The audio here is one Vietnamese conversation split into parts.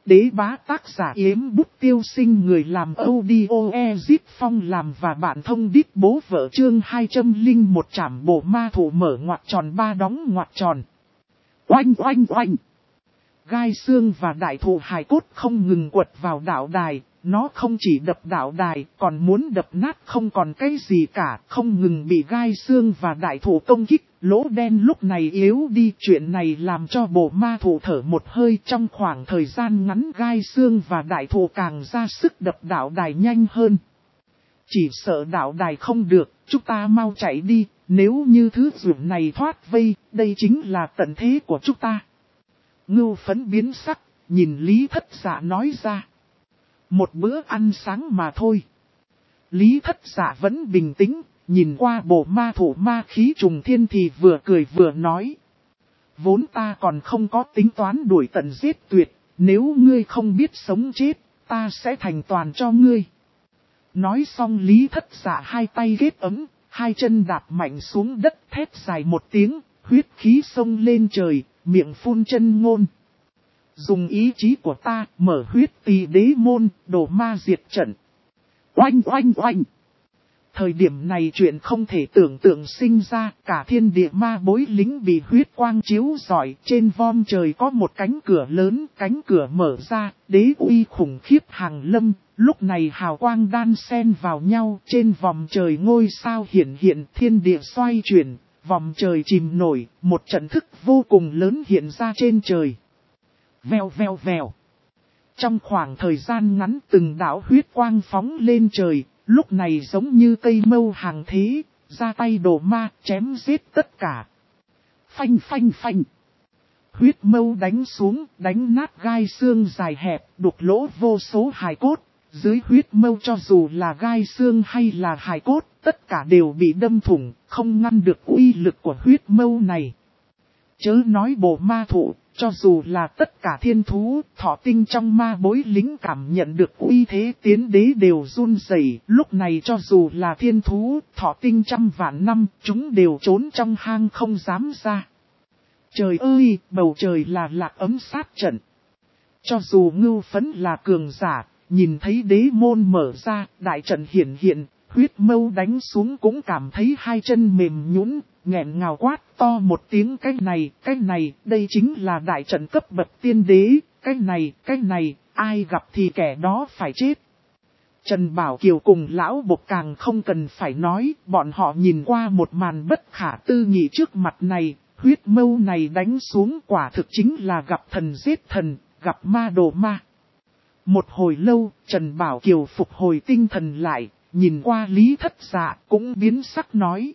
Đế bá tác giả Yếm Bút Tiêu Sinh, người làm audio Ezip Phong làm và bạn thông đít bố vợ. Chương 201 trảm bộ ma thủ mở ngoặc tròn ba đóng ngoặc tròn. Oanh oanh oanh. Gai xương và đại thụ hài cốt không ngừng quật vào đạo đài. Nó không chỉ đập đạo đài, còn muốn đập nát không còn cái gì cả, không ngừng bị gai xương và đại thụ công kích. Lỗ đen lúc này yếu đi, chuyện này làm cho bộ ma thủ thở một hơi. Trong khoảng thời gian ngắn, gai xương và đại thụ càng ra sức đập đạo đài nhanh hơn. Chỉ sợ đạo đài không được, chúng ta mau chạy đi, nếu như thứ dũng này thoát vây, đây chính là tận thế của chúng ta. Ngưu Phấn biến sắc, nhìn Lý Thất Dạ nói ra. Một bữa ăn sáng mà thôi. Lý Thất Dạ vẫn bình tĩnh, nhìn qua bộ ma thủ ma khí trùng thiên thì vừa cười vừa nói. Vốn ta còn không có tính toán đuổi tận giết tuyệt, nếu ngươi không biết sống chết, ta sẽ thành toàn cho ngươi. Nói xong Lý Thất Dạ hai tay ghét ấm, hai chân đạp mạnh xuống đất, thét dài một tiếng, huyết khí xông lên trời, miệng phun chân ngôn. Dùng ý chí của ta, mở huyết tỳ đế môn, đổ ma diệt trận. Oanh oanh oanh. Thời điểm này chuyện không thể tưởng tượng sinh ra, cả thiên địa ma bối lính bị huyết quang chiếu rọi, trên vom trời có một cánh cửa lớn, cánh cửa mở ra, đế uy khủng khiếp hàng lâm, lúc này hào quang đan xen vào nhau, trên vòng trời ngôi sao hiển hiện, thiên địa xoay chuyển, vòng trời chìm nổi, một trận thức vô cùng lớn hiện ra trên trời. Vèo vèo vèo. Trong khoảng thời gian ngắn từng đạo huyết quang phóng lên trời, lúc này giống như cây mâu hàng thế, ra tay đổ ma, chém giết tất cả. Phanh phanh phanh. Huyết mâu đánh xuống, đánh nát gai xương dài hẹp, đục lỗ vô số hài cốt. Dưới huyết mâu cho dù là gai xương hay là hài cốt, tất cả đều bị đâm thủng, không ngăn được uy lực của huyết mâu này. Chớ nói bộ ma thủ, cho dù là tất cả thiên thú, thọ tinh trong ma bối lính cảm nhận được uy thế tiến đế đều run rẩy. Lúc này cho dù là thiên thú, thọ tinh trăm vạn năm, chúng đều trốn trong hang không dám ra. Trời ơi, bầu trời là lạc ấm sát trận. Cho dù Ngưu Phấn là cường giả, nhìn thấy đế môn mở ra, đại trận hiển hiện, huyết mâu đánh xuống cũng cảm thấy hai chân mềm nhũn, nghẹn ngào quát to một tiếng cái này, đây chính là đại trận cấp bậc tiên đế, cái này, ai gặp thì kẻ đó phải chết. Trần Bảo Kiều cùng lão bộc càng không cần phải nói, bọn họ nhìn qua một màn bất khả tư nghị trước mặt này, huyết mâu này đánh xuống quả thực chính là gặp thần giết thần, gặp ma đổ ma. Một hồi lâu, Trần Bảo Kiều phục hồi tinh thần lại, nhìn qua Lý Thất Dạ cũng biến sắc nói.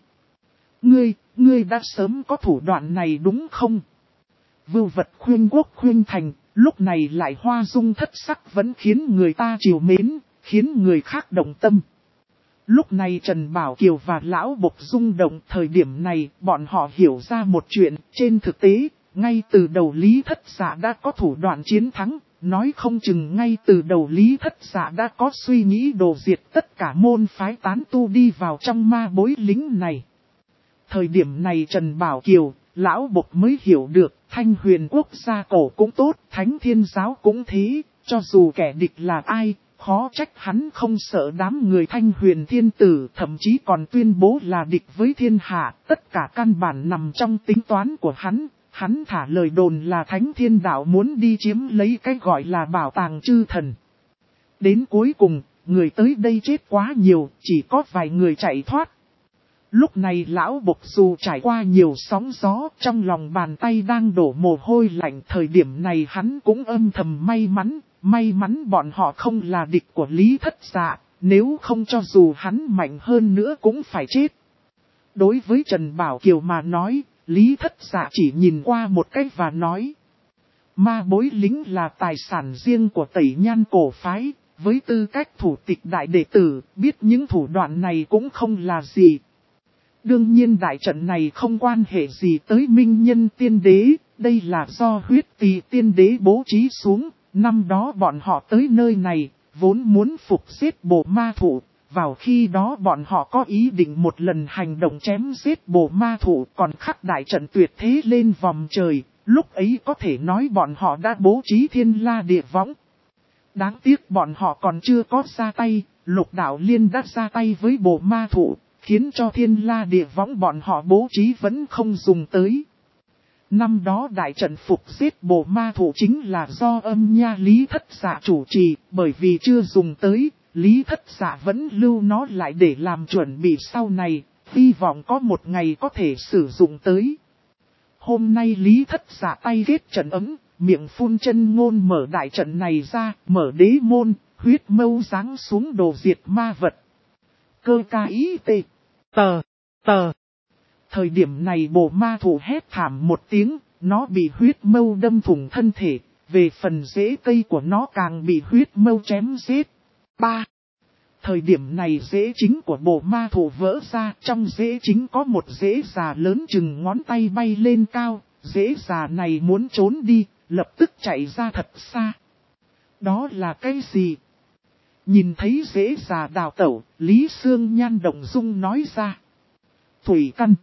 Ngươi đã sớm có thủ đoạn này đúng không? Vưu vật khuyên quốc khuyên thành, lúc này lại hoa dung thất sắc vẫn khiến người ta trìu mến, khiến người khác động tâm. Lúc này Trần Bảo Kiều và Lão Bộc rung động, thời điểm này bọn họ hiểu ra một chuyện, trên thực tế, ngay từ đầu Lý Thất Dạ đã có thủ đoạn chiến thắng. Nói không chừng ngay từ đầu Lý Thất Dạ đã có suy nghĩ đồ diệt tất cả môn phái tán tu đi vào trong ma bối lính này. Thời điểm này Trần Bảo Kiều, Lão Bộc mới hiểu được, Thanh Huyền quốc gia cổ cũng tốt, Thánh Thiên giáo cũng thế, cho dù kẻ địch là ai, khó trách hắn không sợ đám người Thanh Huyền thiên tử, thậm chí còn tuyên bố là địch với thiên hạ, tất cả căn bản nằm trong tính toán của hắn. Hắn thả lời đồn là Thánh Thiên Đạo muốn đi chiếm lấy cái gọi là bảo tàng chư thần. Đến cuối cùng, người tới đây chết quá nhiều, chỉ có vài người chạy thoát. Lúc này Lão Bộc dù trải qua nhiều sóng gió, trong lòng bàn tay đang đổ mồ hôi lạnh. Thời điểm này hắn cũng âm thầm may mắn bọn họ không là địch của Lý Thất Dạ, nếu không cho dù hắn mạnh hơn nữa cũng phải chết. Đối với Trần Bảo Kiều mà nói, Lý Thất Dạ chỉ nhìn qua một cách và nói. Ma bối lính là tài sản riêng của Tẩy Nhan cổ phái, với tư cách thủ tịch đại đệ tử, biết những thủ đoạn này cũng không là gì. Đương nhiên đại trận này không quan hệ gì tới Minh Nhân Tiên Đế, đây là do huyết tỳ Tiên Đế bố trí xuống, năm đó bọn họ tới nơi này, vốn muốn phục giết bộ ma thủ. Vào khi đó bọn họ có ý định một lần hành động chém giết bộ ma thủ, còn khắc đại trận tuyệt thế lên vòng trời, lúc ấy có thể nói bọn họ đã bố trí thiên la địa võng, Đáng tiếc bọn họ còn chưa có ra tay, Lục Đạo Liên đã ra tay với bộ ma thụ, khiến cho thiên la địa võng bọn họ bố trí vẫn không dùng tới. Năm đó đại trận phục giết bộ ma thụ chính là do âm nha Lý Thất Dạ chủ trì, bởi vì chưa dùng tới, Lý Thất Dạ vẫn lưu nó lại để làm chuẩn bị sau này, hy vọng có một ngày có thể sử dụng tới. Hôm nay Lý Thất Dạ tay ghét trận ấm, miệng phun chân ngôn mở đại trận này ra, mở đế môn, huyết mâu giáng xuống đồ diệt ma vật. Cơ ca ý tê, tờ. Thời điểm này bộ ma thụ hét thảm một tiếng, nó bị huyết mâu đâm thủng thân thể, về phần rễ cây của nó càng bị huyết mâu chém giết. 3. Thời điểm này rễ chính của bộ ma thụ vỡ ra, trong rễ chính có một rễ già lớn chừng ngón tay bay lên cao, rễ già này muốn trốn đi, lập tức chạy ra thật xa. Đó là cái gì? Nhìn thấy rễ già đào tẩu, Lý Sương Nhan động dung nói ra. Thủy căn.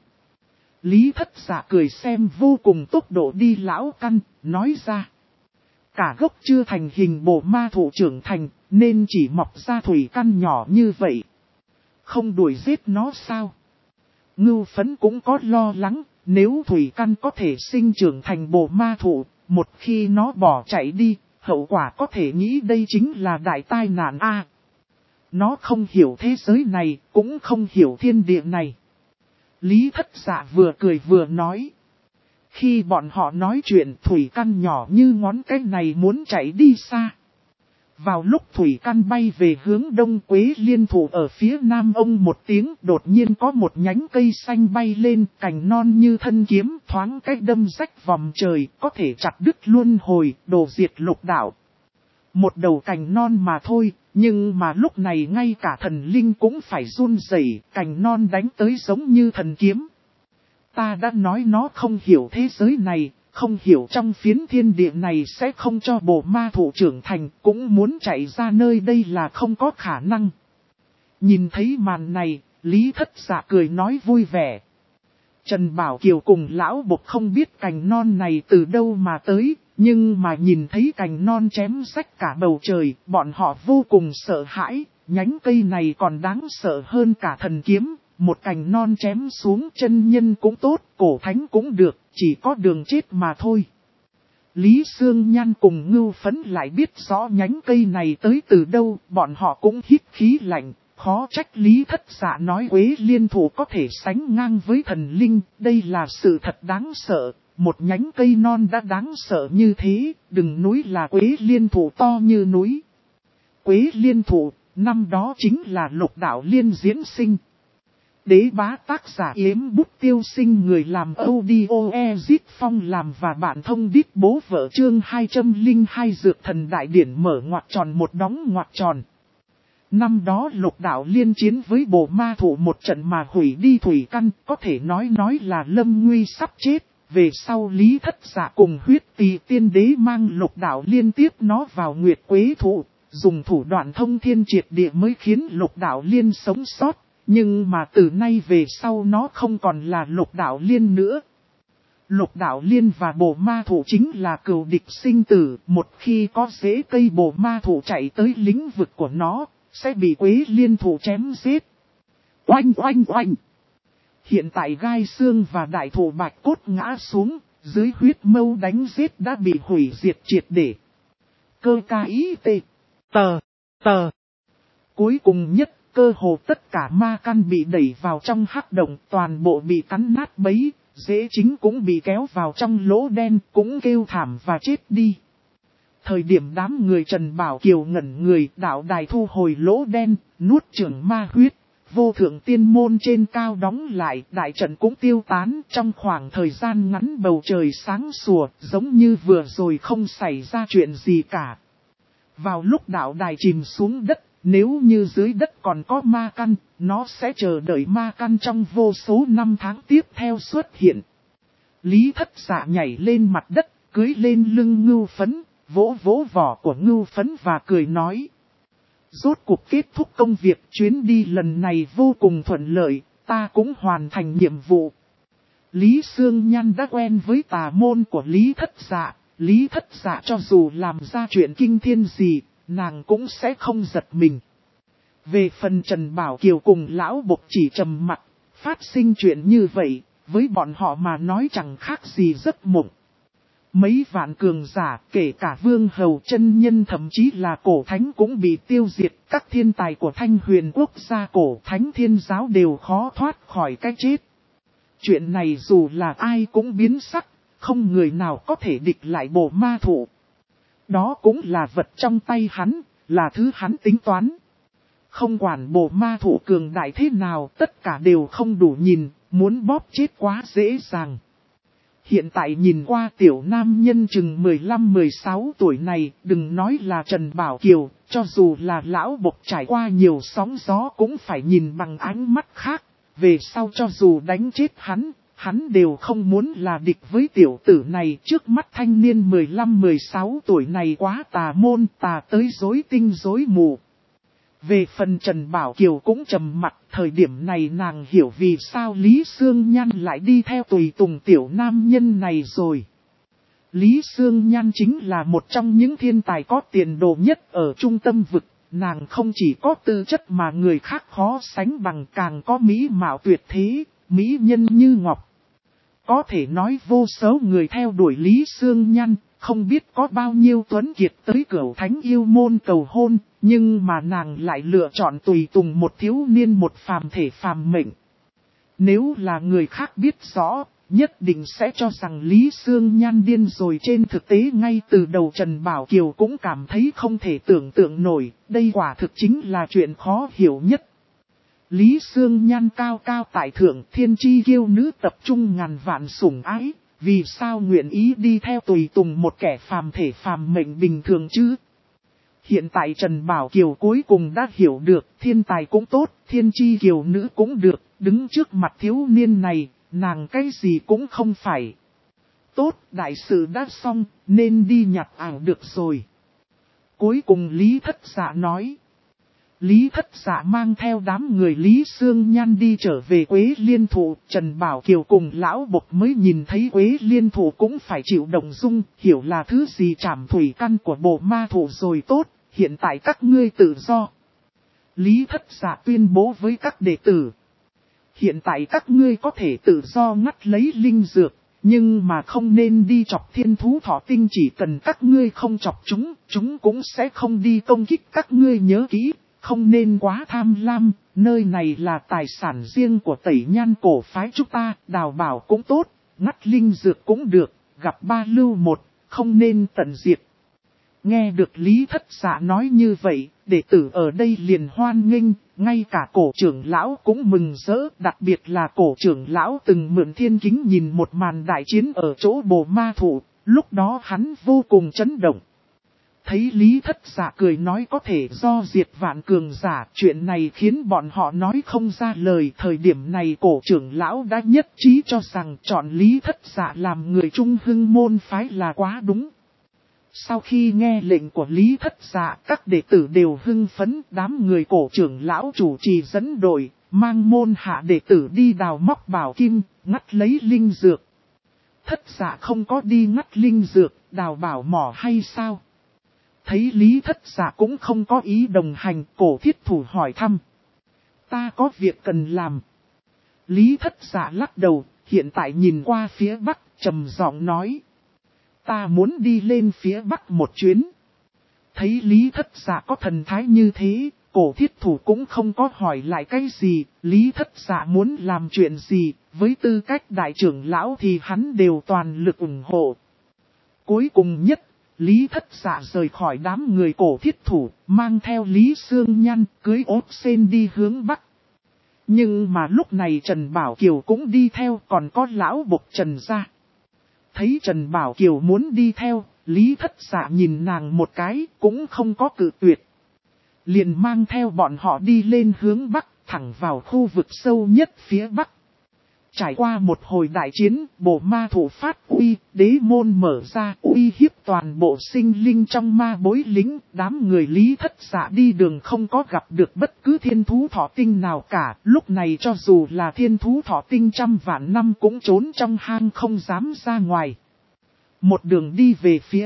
Lý Thất Dạ cười xem vô cùng tốc độ đi lão căn, nói ra. Cả gốc chưa thành hình bộ ma thụ trưởng thành, nên chỉ mọc ra thủy căn nhỏ như vậy. Không đuổi giết nó sao? Ngưu Phấn cũng có lo lắng, nếu thủy căn có thể sinh trưởng thành bộ ma thụ, một khi nó bỏ chạy đi, hậu quả có thể nghĩ đây chính là đại tai nạn a. Nó không hiểu thế giới này, cũng không hiểu thiên địa này. Lý Thất Dạ vừa cười vừa nói. Khi bọn họ nói chuyện thủy căn nhỏ như ngón cái này muốn chạy đi xa. Vào lúc thủy căn bay về hướng đông Quế Liên thủ ở phía nam ông một tiếng đột nhiên có một nhánh cây xanh bay lên cành non như thân kiếm thoáng cách đâm rách vòng trời có thể chặt đứt luân hồi đồ diệt lục đạo. Một đầu cành non mà thôi, nhưng mà lúc này ngay cả thần linh cũng phải run rẩy, cành non đánh tới giống như thần kiếm. Ta đã nói nó không hiểu thế giới này, không hiểu trong phiến thiên địa này sẽ không cho bộ ma thụ trưởng thành, cũng muốn chạy ra nơi đây là không có khả năng. Nhìn thấy màn này, Lý Thất Dạ cười nói vui vẻ. Trần Bảo Kiều cùng lão bộc không biết cành non này từ đâu mà tới, nhưng mà nhìn thấy cành non chém rách cả bầu trời, bọn họ vô cùng sợ hãi, nhánh cây này còn đáng sợ hơn cả thần kiếm, một cành non chém xuống chân nhân cũng tốt, cổ thánh cũng được, chỉ có đường chết mà thôi. Lý Sương Nhan cùng Ngưu Phấn lại biết rõ nhánh cây này tới từ đâu, bọn họ cũng hít khí lạnh. Khó trách Lý Thất Dạ nói Quế Liên thủ có thể sánh ngang với thần linh, đây là sự thật đáng sợ, một nhánh cây non đã đáng sợ như thế, đừng núi là Quế Liên thủ to như núi. Quế Liên thủ, năm đó chính là Lục Đạo Liên diễn sinh. Đế bá tác giả Yếm Bút Tiêu Sinh người làm audio Phong làm và bạn thông đít bố vợ chương 202 Dược Thần Đại Điển mở ngoặc tròn một đóng ngoặc tròn. Năm đó Lục Đạo Liên chiến với bộ ma thụ một trận mà hủy đi thủy căn, có thể nói là lâm nguy sắp chết. Về sau Lý Thất Dạ cùng huyết tỳ tiên đế mang Lục Đạo Liên tiếp nó vào Nguyệt Quế thụ, dùng thủ đoạn thông thiên triệt địa mới khiến Lục Đạo Liên sống sót. Nhưng mà từ nay về sau nó không còn là Lục Đạo Liên nữa. Lục Đạo Liên và bộ ma thụ chính là cừu địch sinh tử, một khi có rễ cây bộ ma thụ chạy tới lĩnh vực của nó, sẽ bị Quế Liên thủ chém giết. Oanh oanh oanh. Hiện tại gai xương và đại thụ bạch cốt ngã xuống, dưới huyết mâu đánh giết đã bị hủy diệt triệt để. Cơ ca ý tê. Tờ. Cuối cùng nhất, cơ hồ tất cả ma căn bị đẩy vào trong hắc động, toàn bộ bị cắn nát bấy, rễ chính cũng bị kéo vào trong lỗ đen, cũng kêu thảm và chết đi. Thời điểm đám người Trần Bảo Kiều ngẩn người, đạo đài thu hồi lỗ đen, nuốt chửng ma huyết, vô thượng tiên môn trên cao đóng lại, đại trận cũng tiêu tán, trong khoảng thời gian ngắn bầu trời sáng sủa, giống như vừa rồi không xảy ra chuyện gì cả. Vào lúc đạo đài chìm xuống đất, nếu như dưới đất còn có ma căn, nó sẽ chờ đợi ma căn trong vô số năm tháng tiếp theo xuất hiện. Lý Thất Dạ nhảy lên mặt đất, cưỡi lên lưng Ngưu Phấn. Vỗ vỗ vỏ của Ngưu Phấn và cười nói. Rốt cuộc kết thúc công việc chuyến đi lần này vô cùng thuận lợi, ta cũng hoàn thành nhiệm vụ. Lý Sương Nhan đã quen với tà môn của Lý Thất Dạ, Lý Thất Dạ cho dù làm ra chuyện kinh thiên gì, nàng cũng sẽ không giật mình. Về phần Trần Bảo Kiều cùng lão bộc chỉ trầm mặc, phát sinh chuyện như vậy, với bọn họ mà nói chẳng khác gì giấc mộng. Mấy vạn cường giả, kể cả vương hầu chân nhân thậm chí là cổ thánh cũng bị tiêu diệt, các thiên tài của Thanh Huyền quốc gia cổ thánh thiên giáo đều khó thoát khỏi cái chết. Chuyện này dù là ai cũng biến sắc, không người nào có thể địch lại bộ ma thụ. Đó cũng là vật trong tay hắn, là thứ hắn tính toán. Không quản bộ ma thụ cường đại thế nào, tất cả đều không đủ nhìn, muốn bóp chết quá dễ dàng. Hiện tại nhìn qua tiểu nam nhân chừng 15-16 tuổi này, đừng nói là Trần Bảo Kiều, cho dù là lão bộc trải qua nhiều sóng gió cũng phải nhìn bằng ánh mắt khác. Về sau cho dù đánh chết hắn đều không muốn là địch với tiểu tử này. Trước mắt thanh niên 15-16 tuổi này quá tà môn, tà tới rối tinh rối mù. Về phần Trần Bảo Kiều cũng trầm mặt, thời điểm này nàng hiểu vì sao Lý Sương Nhan lại đi theo tùy tùng tiểu nam nhân này rồi. Lý Sương Nhan chính là một trong những thiên tài có tiền đồ nhất ở trung tâm vực, nàng không chỉ có tư chất mà người khác khó sánh bằng, càng có mỹ mạo tuyệt thế, mỹ nhân như ngọc. Có thể nói vô số người theo đuổi Lý Sương Nhan, không biết có bao nhiêu tuấn kiệt tới Cửu Thánh yêu môn cầu hôn, nhưng mà nàng lại lựa chọn tùy tùng một thiếu niên một phàm thể phàm mệnh. Nếu là người khác biết rõ, nhất định sẽ cho rằng Lý Sương Nhan điên rồi. Trên thực tế ngay từ đầu Trần Bảo Kiều cũng cảm thấy không thể tưởng tượng nổi, đây quả thực chính là chuyện khó hiểu nhất. Lý Sương Nhan cao cao tại thượng, thiên chi kiêu nữ, tập trung ngàn vạn sủng ái, vì sao nguyện ý đi theo tùy tùng một kẻ phàm thể phàm mệnh bình thường chứ? Hiện tại Trần Bảo Kiều cuối cùng đã hiểu được, thiên tài cũng tốt, thiên chi kiều nữ cũng được, đứng trước mặt thiếu niên này, nàng cái gì cũng không phải. Tốt, đại sự đã xong, nên đi nhặt ảo được rồi. Cuối cùng Lý Thất Dạ nói. Lý Thất Dạ mang theo đám người Lý Sương Nhan đi trở về Quế Liên Thụ, Trần Bảo Kiều cùng lão bộc mới nhìn thấy Quế Liên Thụ cũng phải chịu động dung, hiểu là thứ gì trảm thủy căn của bộ ma thụ rồi. Tốt, hiện tại các ngươi tự do. Lý Thất Dạ tuyên bố với các đệ tử. Hiện tại các ngươi có thể tự do ngắt lấy linh dược, nhưng mà không nên đi chọc thiên thú thỏ tinh, chỉ cần các ngươi không chọc chúng cũng sẽ không đi công kích các ngươi, nhớ kỹ. Không nên quá tham lam, nơi này là tài sản riêng của Tẩy Nhan cổ phái chúng ta, đào bảo cũng tốt, ngắt linh dược cũng được, gặp ba lưu một, không nên tận diệt. Nghe được Lý Thất Dạ nói như vậy, đệ tử ở đây liền hoan nghênh, ngay cả cổ trưởng lão cũng mừng rỡ, đặc biệt là cổ trưởng lão từng mượn thiên kính nhìn một màn đại chiến ở chỗ bồ ma thụ, lúc đó hắn vô cùng chấn động. Thấy Lý Thất Dạ cười nói có thể do diệt vạn cường giả, chuyện này khiến bọn họ nói không ra lời. Thời điểm này cổ trưởng lão đã nhất trí cho rằng chọn Lý Thất Dạ làm người Trung Hưng môn phái là quá đúng. Sau khi nghe lệnh của Lý Thất Dạ, các đệ tử đều hưng phấn, đám người cổ trưởng lão chủ trì dẫn đội, mang môn hạ đệ tử đi đào móc bảo kim, ngắt lấy linh dược. Thất Dạ không có đi ngắt linh dược, đào bảo mỏ hay sao? Thấy Lý Thất Dạ cũng không có ý đồng hành, cổ thiết thủ hỏi thăm. Ta có việc cần làm. Lý Thất Dạ lắc đầu, hiện tại nhìn qua phía bắc, trầm giọng nói. Ta muốn đi lên phía bắc một chuyến. Thấy Lý Thất Dạ có thần thái như thế, cổ thiết thủ cũng không có hỏi lại cái gì. Lý Thất Dạ muốn làm chuyện gì, với tư cách đại trưởng lão thì hắn đều toàn lực ủng hộ. Cuối cùng nhất, Lý Thất Dạ rời khỏi đám người cổ thiết thủ, mang theo Lý Sương Nhan, cưới ốt sen đi hướng bắc. Nhưng mà lúc này Trần Bảo Kiều cũng đi theo, còn có lão bộc Trần gia. Thấy Trần Bảo Kiều muốn đi theo, Lý Thất Dạ nhìn nàng một cái, cũng không có cự tuyệt. Liền mang theo bọn họ đi lên hướng bắc, thẳng vào khu vực sâu nhất phía bắc. Trải qua một hồi đại chiến, bộ ma thủ phát uy, đế môn mở ra uy hiếp toàn bộ sinh linh trong ma bối lính. Đám người Lý Thất Dạ đi đường không có gặp được bất cứ thiên thú thỏ tinh nào cả. Lúc này cho dù là thiên thú thỏ tinh trăm vạn năm cũng trốn trong hang không dám ra ngoài. Một đường đi về phía bắc,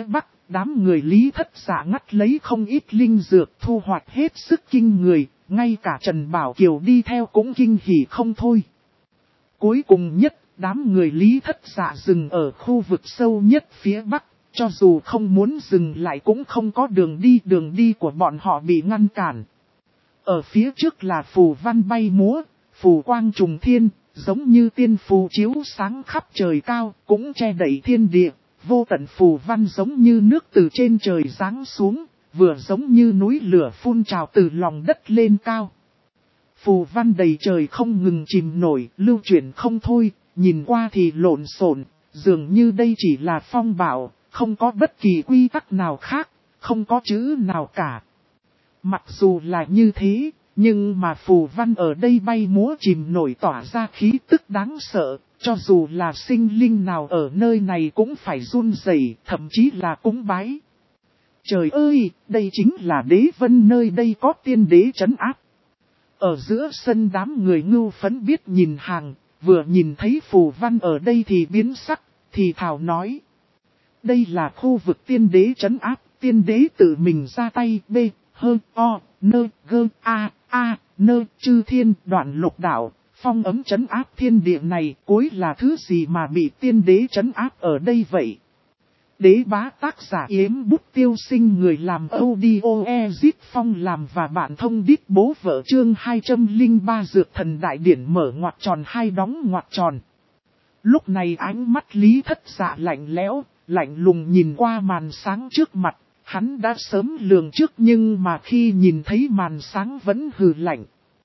đám người Lý Thất Dạ ngắt lấy không ít linh dược thu hoạch hết sức kinh người, ngay cả Trần Bảo Kiều đi theo cũng kinh hỉ không thôi. Cuối cùng nhất, đám người Lý Thất Dạ dừng ở khu vực sâu nhất phía Bắc, cho dù không muốn dừng lại cũng không có đường đi của bọn họ bị ngăn cản. Ở phía trước là phù văn bay múa, phù quang trùng thiên, giống như tiên phù chiếu sáng khắp trời cao, cũng che đậy thiên địa, vô tận phù văn giống như nước từ trên trời giáng xuống, vừa giống như núi lửa phun trào từ lòng đất lên cao. Phù văn đầy trời không ngừng chìm nổi, lưu chuyển không thôi, nhìn qua thì lộn xộn, dường như đây chỉ là phong bạo, không có bất kỳ quy tắc nào khác, không có chữ nào cả. Mặc dù là như thế, nhưng mà phù văn ở đây bay múa chìm nổi tỏa ra khí tức đáng sợ, cho dù là sinh linh nào ở nơi này cũng phải run rẩy, thậm chí là cúng bái. Trời ơi, đây chính là đế vân, nơi đây có tiên đế trấn áp. Ở giữa sân đám người ngưu phấn biết nhìn hàng, vừa nhìn thấy phù văn ở đây thì biến sắc, thì thảo nói. Đây là khu vực tiên đế trấn áp, tiên đế tự mình ra tay, b, hơ, o, nơ, gơ, a, nơ, chư thiên, đoạn lục đạo, phong ấm trấn áp thiên địa này, cuối là thứ gì mà bị tiên đế trấn áp ở đây vậy? Đế bá tác giả Yếm Bút Tiêu Sinh, người làm audio Ezit Phong làm và bạn thông đít bố vợ, chương 203 Dược Thần Đại Điển mở ngoặc tròn hai đóng ngoặc tròn. Lúc này ánh mắt Lý Thất Dạ lạnh lẽo, lạnh lùng nhìn qua màn sáng trước mặt, hắn đã sớm lường trước nhưng mà khi nhìn thấy màn sáng vẫn hừ lạnh.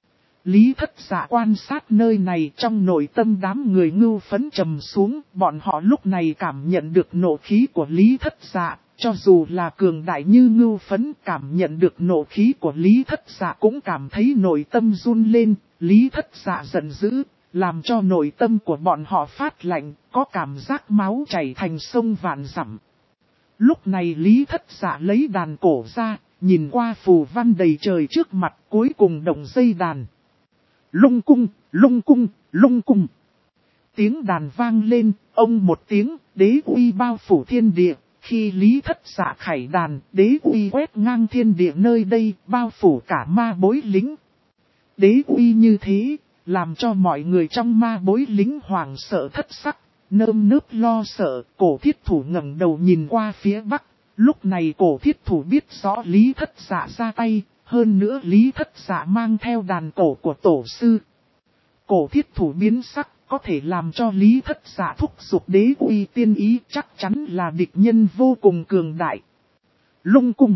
Lý Thất Dạ quan sát nơi này, trong nội tâm đám người ngưu phấn trầm xuống, bọn họ lúc này cảm nhận được nộ khí của Lý Thất Dạ, cho dù là cường đại như ngưu phấn cảm nhận được nộ khí của Lý Thất Dạ cũng cảm thấy nội tâm run lên. Lý Thất Dạ giận dữ, làm cho nội tâm của bọn họ phát lạnh, có cảm giác máu chảy thành sông vạn dặm. Lúc này Lý Thất Dạ lấy đàn cổ ra, nhìn qua phù văn đầy trời trước mặt, cuối cùng động dây đàn. Lung cung, lung cung, lung cung. Tiếng đàn vang lên, ông một tiếng, đế uy bao phủ thiên địa. Khi Lý Thất Dạ khải đàn, đế uy quét ngang thiên địa nơi đây, bao phủ cả ma bối lính. Đế uy như thế, làm cho mọi người trong ma bối lính hoảng sợ thất sắc, nơm nớp lo sợ. Cổ thiết thủ ngẩng đầu nhìn qua phía bắc. Lúc này cổ thiết thủ biết rõ Lý Thất Dạ ra tay. Hơn nữa Lý Thất Dạ mang theo đàn cổ của tổ sư. Cổ thiết thủ biến sắc, có thể làm cho Lý Thất Dạ thúc giục đế uy tiên ý, chắc chắn là địch nhân vô cùng cường đại. Lung cung.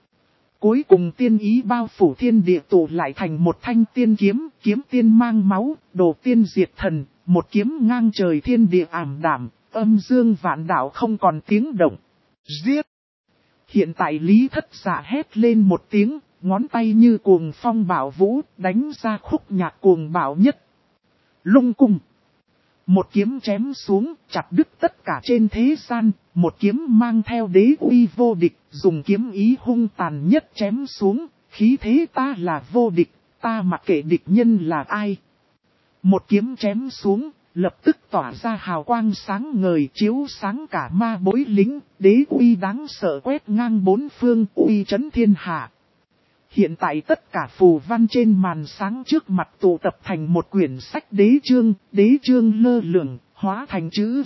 Cuối cùng tiên ý bao phủ thiên địa tụ lại thành một thanh tiên kiếm, kiếm tiên mang máu, đồ tiên diệt thần, một kiếm ngang trời thiên địa ảm đạm, âm dương vạn đạo không còn tiếng động. Giết! Hiện tại Lý Thất Dạ hét lên một tiếng. Ngón tay như cuồng phong bạo vũ, đánh ra khúc nhạc cuồng bạo nhất. Lung cung. Một kiếm chém xuống, chặt đứt tất cả trên thế gian. Một kiếm mang theo đế uy vô địch, dùng kiếm ý hung tàn nhất chém xuống. Khí thế ta là vô địch, ta mặc kệ địch nhân là ai. Một kiếm chém xuống, lập tức tỏa ra hào quang sáng ngời, chiếu sáng cả ma bối lính. Đế uy đáng sợ quét ngang bốn phương, uy chấn thiên hạ. Hiện tại tất cả phù văn trên màn sáng trước mặt tụ tập thành một quyển sách đế chương lơ lửng, hóa thành chữ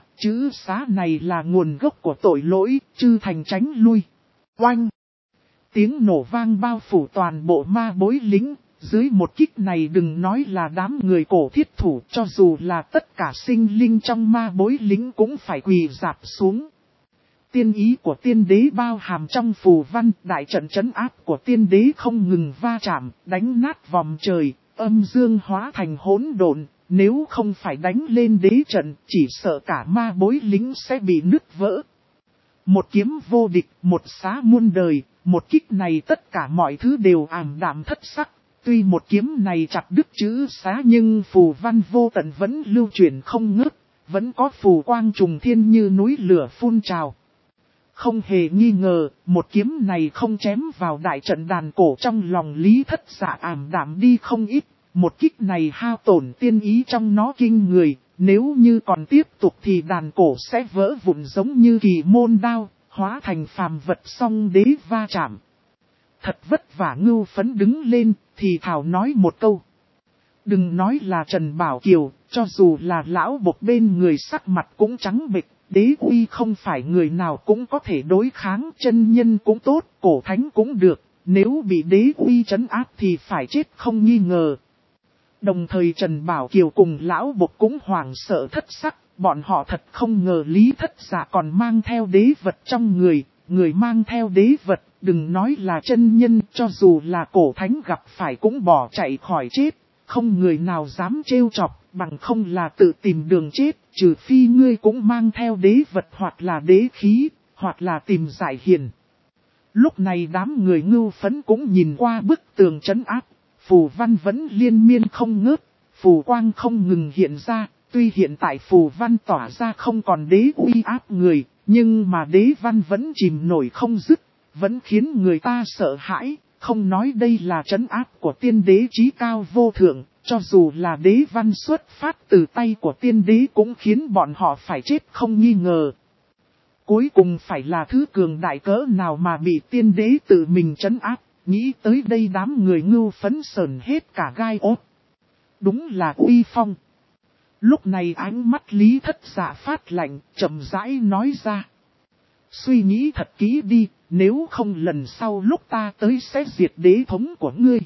xá này là nguồn gốc của tội lỗi, chư thành tránh lui. Oanh! Tiếng nổ vang bao phủ toàn bộ ma bối lính, dưới một kích này đừng nói là đám người cổ thiết thủ, cho dù là tất cả sinh linh trong ma bối lính cũng phải quỳ rạp xuống. Tiên ý của tiên đế bao hàm trong phù văn, đại trận trấn áp của tiên đế không ngừng va chạm, đánh nát vòng trời, âm dương hóa thành hỗn độn, nếu không phải đánh lên đế trận, chỉ sợ cả ma bối lính sẽ bị nứt vỡ. Một kiếm vô địch, một xá muôn đời, một kích này tất cả mọi thứ đều ảm đạm thất sắc. Tuy một kiếm này chặt đứt chữ xá nhưng phù văn vô tận vẫn lưu chuyển không ngớt, vẫn có phù quang trùng thiên như núi lửa phun trào. Không hề nghi ngờ, một kiếm này không chém vào đại trận đàn cổ trong lòng Lý Thất Dạ ảm đạm đi không ít. Một kích này hao tổn tiên ý trong nó kinh người, nếu như còn tiếp tục thì đàn cổ sẽ vỡ vụn giống như kỳ môn đao, hóa thành phàm vật song đế va chạm. Thật vất vả Ngưu Phấn đứng lên, thì thảo nói một câu. Đừng nói là Trần Bảo Kiều, cho dù là lão bộc bên người sắc mặt cũng trắng bệch, đế uy không phải người nào cũng có thể đối kháng, chân nhân cũng tốt, cổ thánh cũng được, nếu bị đế uy trấn áp thì phải chết không nghi ngờ. Đồng thời Trần Bảo Kiều cùng lão bộc cũng hoảng sợ thất sắc, bọn họ thật không ngờ Lý Thất Dạ còn mang theo đế vật trong người, người mang theo đế vật, đừng nói là chân nhân, cho dù là cổ thánh gặp phải cũng bỏ chạy khỏi chết, không người nào dám trêu chọc, bằng không là tự tìm đường chết, trừ phi ngươi cũng mang theo đế vật hoặc là đế khí, hoặc là tìm giải hiền. Lúc này đám người Ngưu Phấn cũng nhìn qua bức tường trấn áp, phù văn vẫn liên miên không ngớt, phù quang không ngừng hiện ra, tuy hiện tại phù văn tỏa ra không còn đế uy áp người, nhưng mà đế văn vẫn chìm nổi không dứt, vẫn khiến người ta sợ hãi, không nói đây là trấn áp của tiên đế chí cao vô thượng, cho dù là đế văn xuất phát từ tay của tiên đế cũng khiến bọn họ phải chết không nghi ngờ. Cuối cùng phải là thứ cường đại cỡ nào mà bị tiên đế tự mình trấn áp, nghĩ tới đây đám người Ngưu Phấn sờn hết cả gai ốt. Đúng là uy phong. Lúc này ánh mắt Lý Thất Dạ phát lạnh, chậm rãi nói ra. Suy nghĩ thật kỹ đi, nếu không lần sau lúc ta tới sẽ diệt đế thống của ngươi.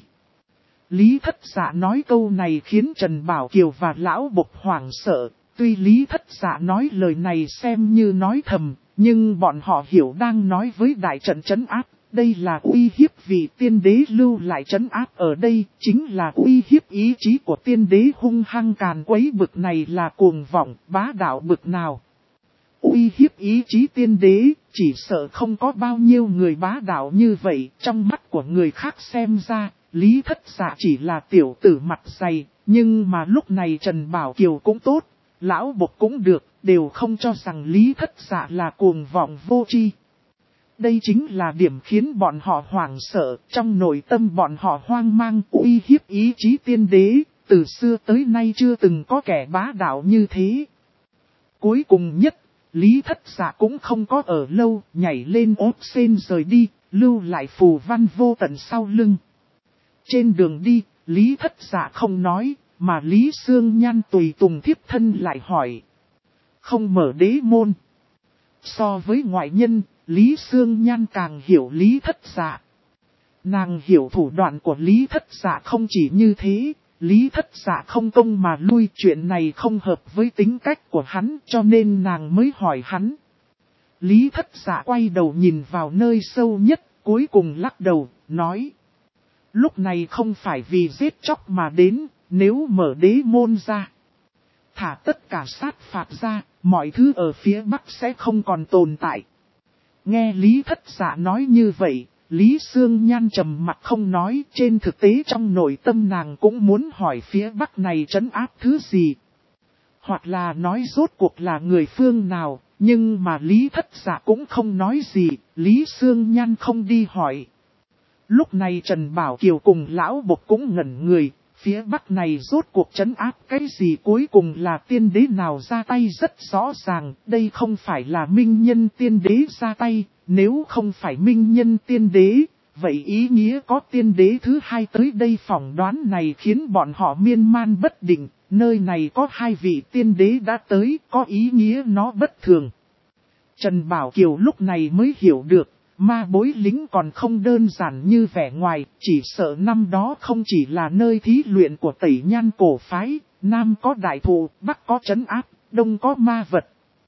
Lý Thất Dạ nói câu này khiến Trần Bảo Kiều và Lão Bộc hoảng sợ, tuy Lý Thất Dạ nói lời này xem như nói thầm, nhưng bọn họ hiểu đang nói với đại trận trấn áp, đây là uy hiếp vì tiên đế lưu lại trấn áp ở đây, chính là uy hiếp ý chí của tiên đế hung hăng càn quấy bực này là cuồng vọng, bá đạo bực nào. Uy hiếp ý chí tiên đế, chỉ sợ không có bao nhiêu người bá đạo như vậy, trong mắt của người khác xem ra, Lý Thất Dạ chỉ là tiểu tử mặt dày, nhưng mà lúc này Trần Bảo Kiều cũng tốt, Lão Bộc cũng được, đều không cho rằng Lý Thất Dạ là cuồng vọng vô tri. Đây chính là điểm khiến bọn họ hoảng sợ, trong nội tâm bọn họ hoang mang uy hiếp ý chí tiên đế, từ xưa tới nay chưa từng có kẻ bá đạo như thế. Cuối cùng nhất, Lý Thất Dạ cũng không có ở lâu, nhảy lên ốp sen rời đi, lưu lại phù văn vô tận sau lưng. Trên đường đi, Lý Thất Dạ không nói, mà Lý Sương Nhan tùy tùng thiếp thân lại hỏi. Không mở đế môn. So với ngoại nhân, Lý Sương Nhan càng hiểu Lý Thất Dạ. Nàng hiểu thủ đoạn của Lý Thất Dạ không chỉ như thế, Lý Thất Dạ không công mà lui, chuyện này không hợp với tính cách của hắn cho nên nàng mới hỏi hắn. Lý Thất Dạ quay đầu nhìn vào nơi sâu nhất, cuối cùng lắc đầu, nói. Lúc này không phải vì giết chóc mà đến, nếu mở đế môn ra. Thả tất cả sát phạt ra, mọi thứ ở phía Bắc sẽ không còn tồn tại. Nghe Lý Thất Dạ nói như vậy, Lý Sương Nhan trầm mặt không nói, trên thực tế trong nội tâm nàng cũng muốn hỏi phía Bắc này trấn áp thứ gì. Hoặc là nói rốt cuộc là người phương nào, nhưng mà Lý Thất Dạ cũng không nói gì, Lý Sương Nhan không đi hỏi. Lúc này Trần Bảo Kiều cùng Lão Bộc cũng ngẩn người, phía Bắc này rốt cuộc trấn áp cái gì cuối cùng là tiên đế nào ra tay rất rõ ràng, đây không phải là minh nhân tiên đế ra tay, nếu không phải minh nhân tiên đế, vậy ý nghĩa có tiên đế thứ hai tới đây phỏng đoán này khiến bọn họ miên man bất định, nơi này có hai vị tiên đế đã tới, có ý nghĩa nó bất thường. Trần Bảo Kiều lúc này mới hiểu được. Ma bối lính còn không đơn giản như vẻ ngoài, chỉ sợ năm đó không chỉ là nơi thí luyện của Tẩy Nhan cổ phái, Nam có đại thụ, Bắc có trấn áp, Đông có ma vật.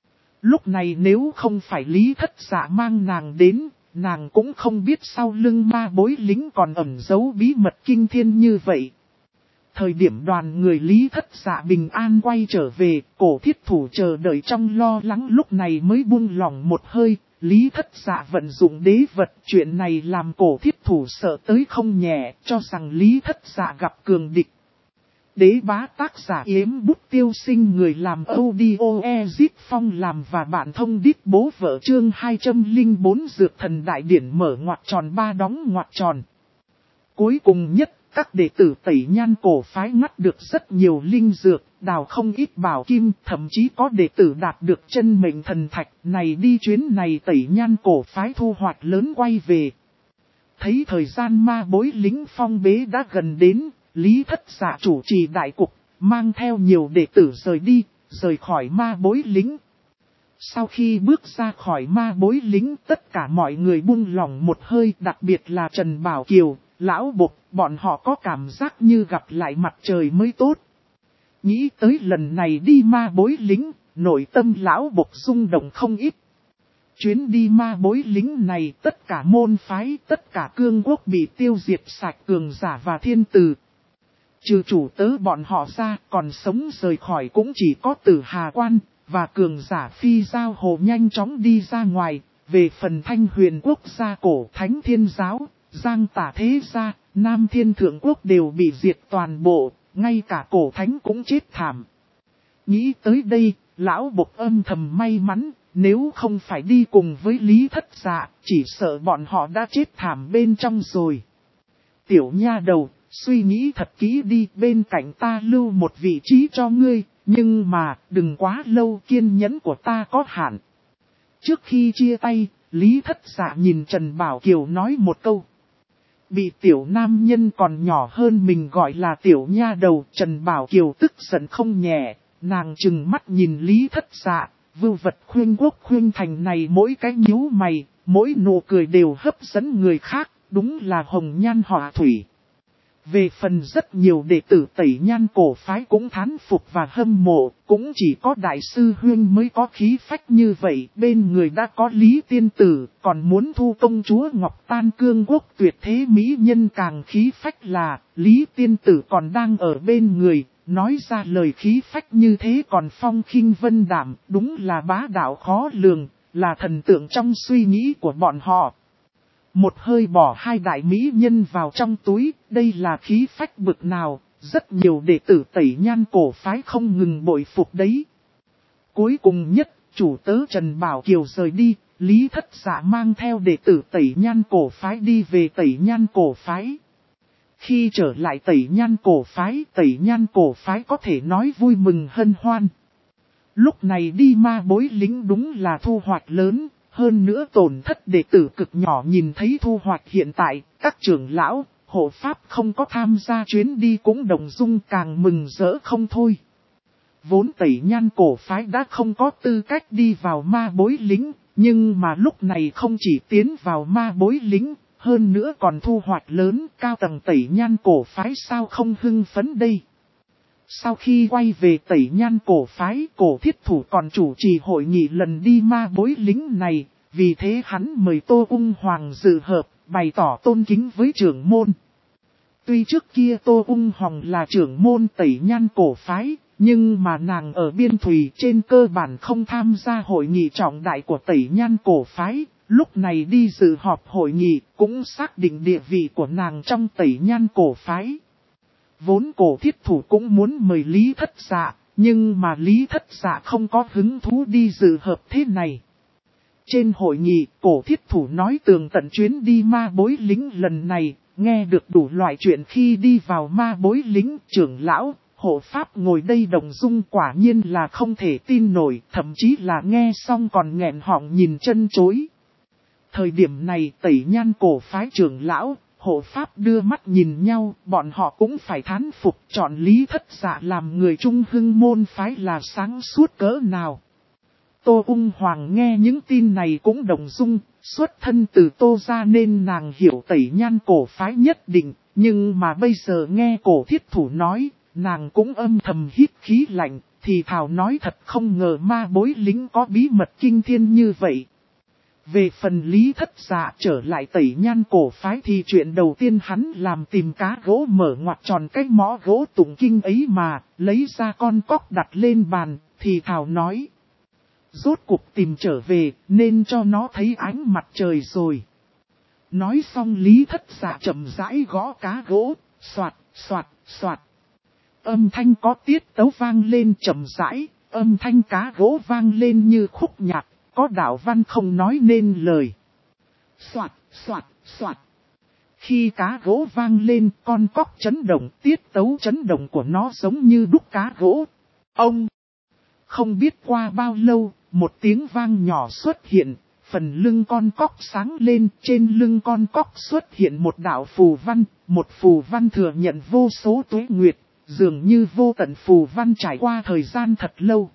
Lúc này nếu không phải Lý Thất Dạ mang nàng đến, nàng cũng không biết sau lưng ma bối lính còn ẩn giấu bí mật kinh thiên như vậy. Thời điểm đoàn người Lý Thất Dạ bình an quay trở về, cổ thiết thủ chờ đợi trong lo lắng lúc này mới buông lỏng một hơi. Lý Thất Dạ vận dụng đế vật, chuyện này làm cổ thiết thủ sợ tới không nhẹ, cho rằng Lý Thất Dạ gặp cường địch. Đế bá tác giả Yếm Bút Tiêu Sinh, người làm audio Ezip Phong làm và bạn thông đít bố vợ, chương 204 Dược Thần Đại Điển mở ngoặc tròn ba đóng ngoặc tròn. Cuối cùng nhất, Các đệ tử Tẩy Nhan cổ phái ngắt được rất nhiều linh dược, đào không ít bảo kim, thậm chí có đệ tử đạt được chân mệnh thần thạch. Này đi chuyến này Tẩy Nhan cổ phái thu hoạch lớn quay về. Thấy thời gian ma bối lính phong bế đã gần đến, Lý Thất Dạ chủ trì đại cục, mang theo nhiều đệ tử rời đi, rời khỏi ma bối lính. Sau khi bước ra khỏi ma bối lính, tất cả mọi người buông lỏng một hơi, đặc biệt là Trần Bảo Kiều, Lão Bộc, bọn họ có cảm giác như gặp lại mặt trời mới tốt. Nghĩ tới lần này đi ma bối lính, nội tâm Lão Bộc rung động không ít. Chuyến đi ma bối lính này, tất cả môn phái, tất cả cương quốc bị tiêu diệt sạch, cường giả và thiên tử. Trừ chủ tớ bọn họ ra, còn sống rời khỏi cũng chỉ có Tử Hà Quan, và cường giả phi giao hồ nhanh chóng đi ra ngoài. Về phần Thanh Huyền quốc gia cổ Thánh Thiên Giáo, Giang Tả Thế Gia, Nam Thiên Thượng Quốc đều bị diệt toàn bộ, ngay cả cổ thánh cũng chết thảm. Nghĩ tới đây, Lão Bộc âm thầm may mắn, nếu không phải đi cùng với Lý Thất Dạ, chỉ sợ bọn họ đã chết thảm bên trong rồi. Tiểu nha đầu, suy nghĩ thật kỹ đi, bên cạnh ta lưu một vị trí cho ngươi, nhưng mà đừng quá lâu, kiên nhẫn của ta có hạn. Trước khi chia tay, Lý Thất Dạ nhìn Trần Bảo Kiều nói một câu. Bị tiểu nam nhân còn nhỏ hơn mình gọi là tiểu nha đầu, Trần Bảo Kiều tức giận không nhẹ, nàng trừng mắt nhìn Lý Thất Dạ, vưu vật khuyên quốc khuyên thành này mỗi cái nhíu mày, mỗi nụ cười đều hấp dẫn người khác, đúng là hồng nhan họa thủy. Về phần rất nhiều đệ tử Tẩy Nhan cổ phái cũng thán phục và hâm mộ, cũng chỉ có đại sư Huyên mới có khí phách như vậy, bên người đã có Lý Tiên Tử, còn muốn thu công chúa Ngọc Tan cương quốc tuyệt thế mỹ nhân càng khí phách là, Lý Tiên Tử còn đang ở bên người, nói ra lời khí phách như thế còn phong khinh vân đảm, đúng là bá đạo khó lường, là thần tượng trong suy nghĩ của bọn họ. Một hơi bỏ hai đại mỹ nhân vào trong túi, đây là khí phách bực nào, rất nhiều đệ tử Tẩy Nhan cổ phái không ngừng bội phục đấy. Cuối cùng nhất, chủ tớ Trần Bảo Kiều rời đi, Lý Thất Dạ mang theo đệ tử Tẩy Nhan cổ phái đi về Tẩy Nhan cổ phái. Khi trở lại Tẩy Nhan cổ phái có thể nói vui mừng hân hoan. Lúc này đi ma bối lính đúng là thu hoạch lớn. Hơn nữa tổn thất đệ tử cực nhỏ nhìn thấy thu hoạch hiện tại, các trưởng lão, hộ pháp không có tham gia chuyến đi cũng đồng dung càng mừng rỡ không thôi. Vốn Tẩy Nhan cổ phái đã không có tư cách đi vào ma bối lính, nhưng mà lúc này không chỉ tiến vào ma bối lính, hơn nữa còn thu hoạch lớn, cao tầng Tẩy Nhan cổ phái sao không hưng phấn đây. Sau khi quay về Tẩy Nhan cổ phái, Cổ Thiết Thủ còn chủ trì hội nghị lần đi ma bối lính này, vì thế hắn mời Tô Ung Hoàng dự họp, bày tỏ tôn kính với trưởng môn. Tuy trước kia Tô Ung Hoàng là trưởng môn Tẩy Nhan cổ phái, nhưng mà nàng ở Biên Thùy trên cơ bản không tham gia hội nghị trọng đại của Tẩy Nhan cổ phái, lúc này đi dự họp hội nghị cũng xác định địa vị của nàng trong Tẩy Nhan cổ phái. Vốn Cổ Thiết Thủ cũng muốn mời Lý Thất Dạ, nhưng mà Lý Thất Dạ không có hứng thú đi dự họp thế này. Trên hội nghị, Cổ Thiết Thủ nói tường tận chuyến đi ma bối lính lần này, nghe được đủ loại chuyện khi đi vào ma bối lính, trưởng lão, hộ pháp ngồi đây đồng dung quả nhiên là không thể tin nổi, thậm chí là nghe xong còn nghẹn họng nhìn chân chối. Thời điểm này Tẩy Nhan cổ phái trưởng lão, hộ pháp đưa mắt nhìn nhau, bọn họ cũng phải thán phục chọn Lý Thất Dạ làm người trung hưng môn phái là sáng suốt cỡ nào. Tô Ung Hoàng nghe những tin này cũng đồng dung, xuất thân từ Tô ra nên nàng hiểu Tẩy Nhan cổ phái nhất định, nhưng mà bây giờ nghe Cổ Thiết Thủ nói, nàng cũng âm thầm hít khí lạnh, thì thảo nói thật không ngờ ma bối lính có bí mật kinh thiên như vậy. Về phần Lý Thất Dạ trở lại Tẩy Nhan cổ phái thì chuyện đầu tiên hắn làm tìm cá gỗ mở ngoặt tròn cái mõ gỗ tụng kinh ấy mà, lấy ra con cóc đặt lên bàn, thì thảo nói. Rốt cuộc tìm trở về, nên cho nó thấy ánh mặt trời rồi. Nói xong Lý Thất Dạ chậm rãi gõ cá gỗ, xoạt, xoạt, xoạt. Âm thanh có tiết tấu vang lên chậm rãi, âm thanh cá gỗ vang lên như khúc nhạc, có đạo văn không nói nên lời. Xoạt, xoạt, xoạt. Khi cá gỗ vang lên, con cóc chấn động, tiết tấu chấn động của nó giống như đúc cá gỗ. Ông! Không biết qua bao lâu, một tiếng vang nhỏ xuất hiện, phần lưng con cóc sáng lên, trên lưng con cóc xuất hiện một đạo phù văn, một phù văn thừa nhận vô số tuế nguyệt, dường như vô tận phù văn trải qua thời gian thật lâu.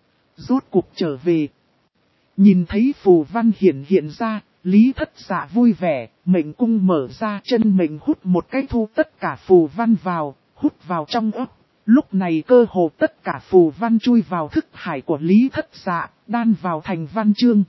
Rốt cuộc trở về. Nhìn thấy phù văn hiện ra, Lý Thất Dạ vui vẻ, mệnh cung mở ra, chân mệnh hút một cái thu tất cả phù văn vào, hút vào trong ấp. Lúc này cơ hồ tất cả phù văn chui vào thức hải của Lý Thất Dạ, đan vào thành văn chương.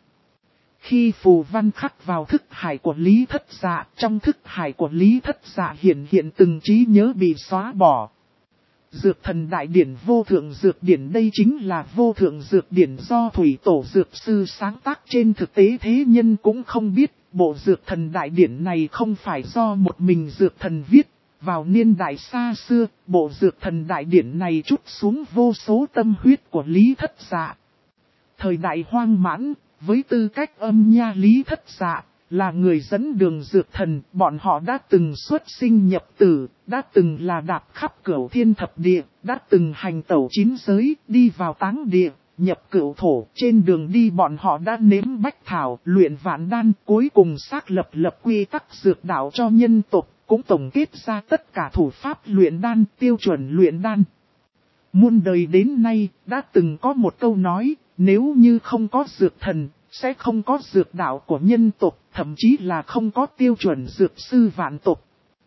Khi phù văn khắc vào thức hải của Lý Thất Dạ, trong thức hải của Lý Thất Dạ hiện từng trí nhớ bị xóa bỏ. Dược thần đại điển vô thượng dược điển, đây chính là vô thượng dược điển do Thủy Tổ Dược Sư sáng tác, trên thực tế thế nhân cũng không biết, bộ dược thần đại điển này không phải do một mình dược thần viết. Vào niên đại xa xưa, bộ dược thần đại điển này trút xuống vô số tâm huyết của Lý Thất Dạ. Thời đại hoang mãn, với tư cách âm nha Lý Thất Dạ, là người dẫn đường dược thần, bọn họ đã từng xuất sinh nhập tử, đã từng là đạp khắp cửu thiên thập địa, đã từng hành tẩu chín giới, đi vào táng địa, nhập cửu thổ. Trên đường đi bọn họ đã nếm bách thảo, luyện vạn đan, cuối cùng xác lập quy tắc dược đạo cho nhân tộc, cũng tổng kết ra tất cả thủ pháp luyện đan, tiêu chuẩn luyện đan. Muôn đời đến nay, đã từng có một câu nói, nếu như không có dược thần, sẽ không có dược đạo của nhân tộc, thậm chí là không có tiêu chuẩn dược sư vạn tộc.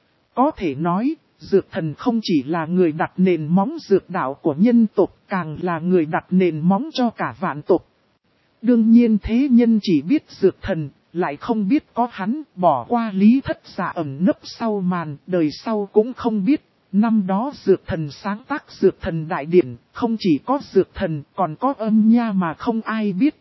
Có thể nói, dược thần không chỉ là người đặt nền móng dược đạo của nhân tộc, càng là người đặt nền móng cho cả vạn tộc. Đương nhiên thế nhân chỉ biết dược thần, lại không biết có hắn, bỏ qua Lý Thất Dạ ẩn nấp sau màn, đời sau cũng không biết. Năm đó dược thần sáng tác dược thần đại điển, không chỉ có dược thần, còn có âm nha mà không ai biết.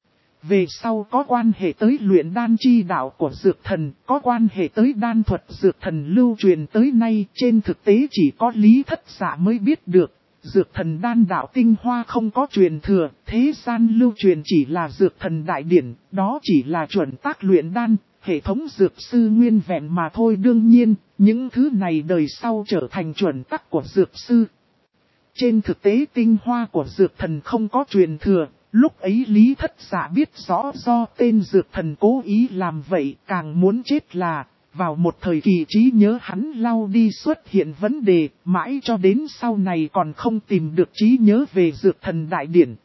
Về sau có quan hệ tới luyện đan chi đạo của dược thần, có quan hệ tới đan thuật dược thần lưu truyền tới nay, trên thực tế chỉ có Lý Thất Dạ mới biết được. Dược thần đan đạo tinh hoa không có truyền thừa, thế gian lưu truyền chỉ là dược thần đại điển, đó chỉ là chuẩn tác luyện đan, hệ thống dược sư nguyên vẹn mà thôi. Đương nhiên, những thứ này đời sau trở thành chuẩn tắc của dược sư. Trên thực tế tinh hoa của dược thần không có truyền thừa, lúc ấy Lý Thất Dạ biết rõ do tên dược thần cố ý làm vậy, càng muốn chết là, vào một thời kỳ trí nhớ hắn lau đi xuất hiện vấn đề, mãi cho đến sau này còn không tìm được trí nhớ về dược thần đại điển.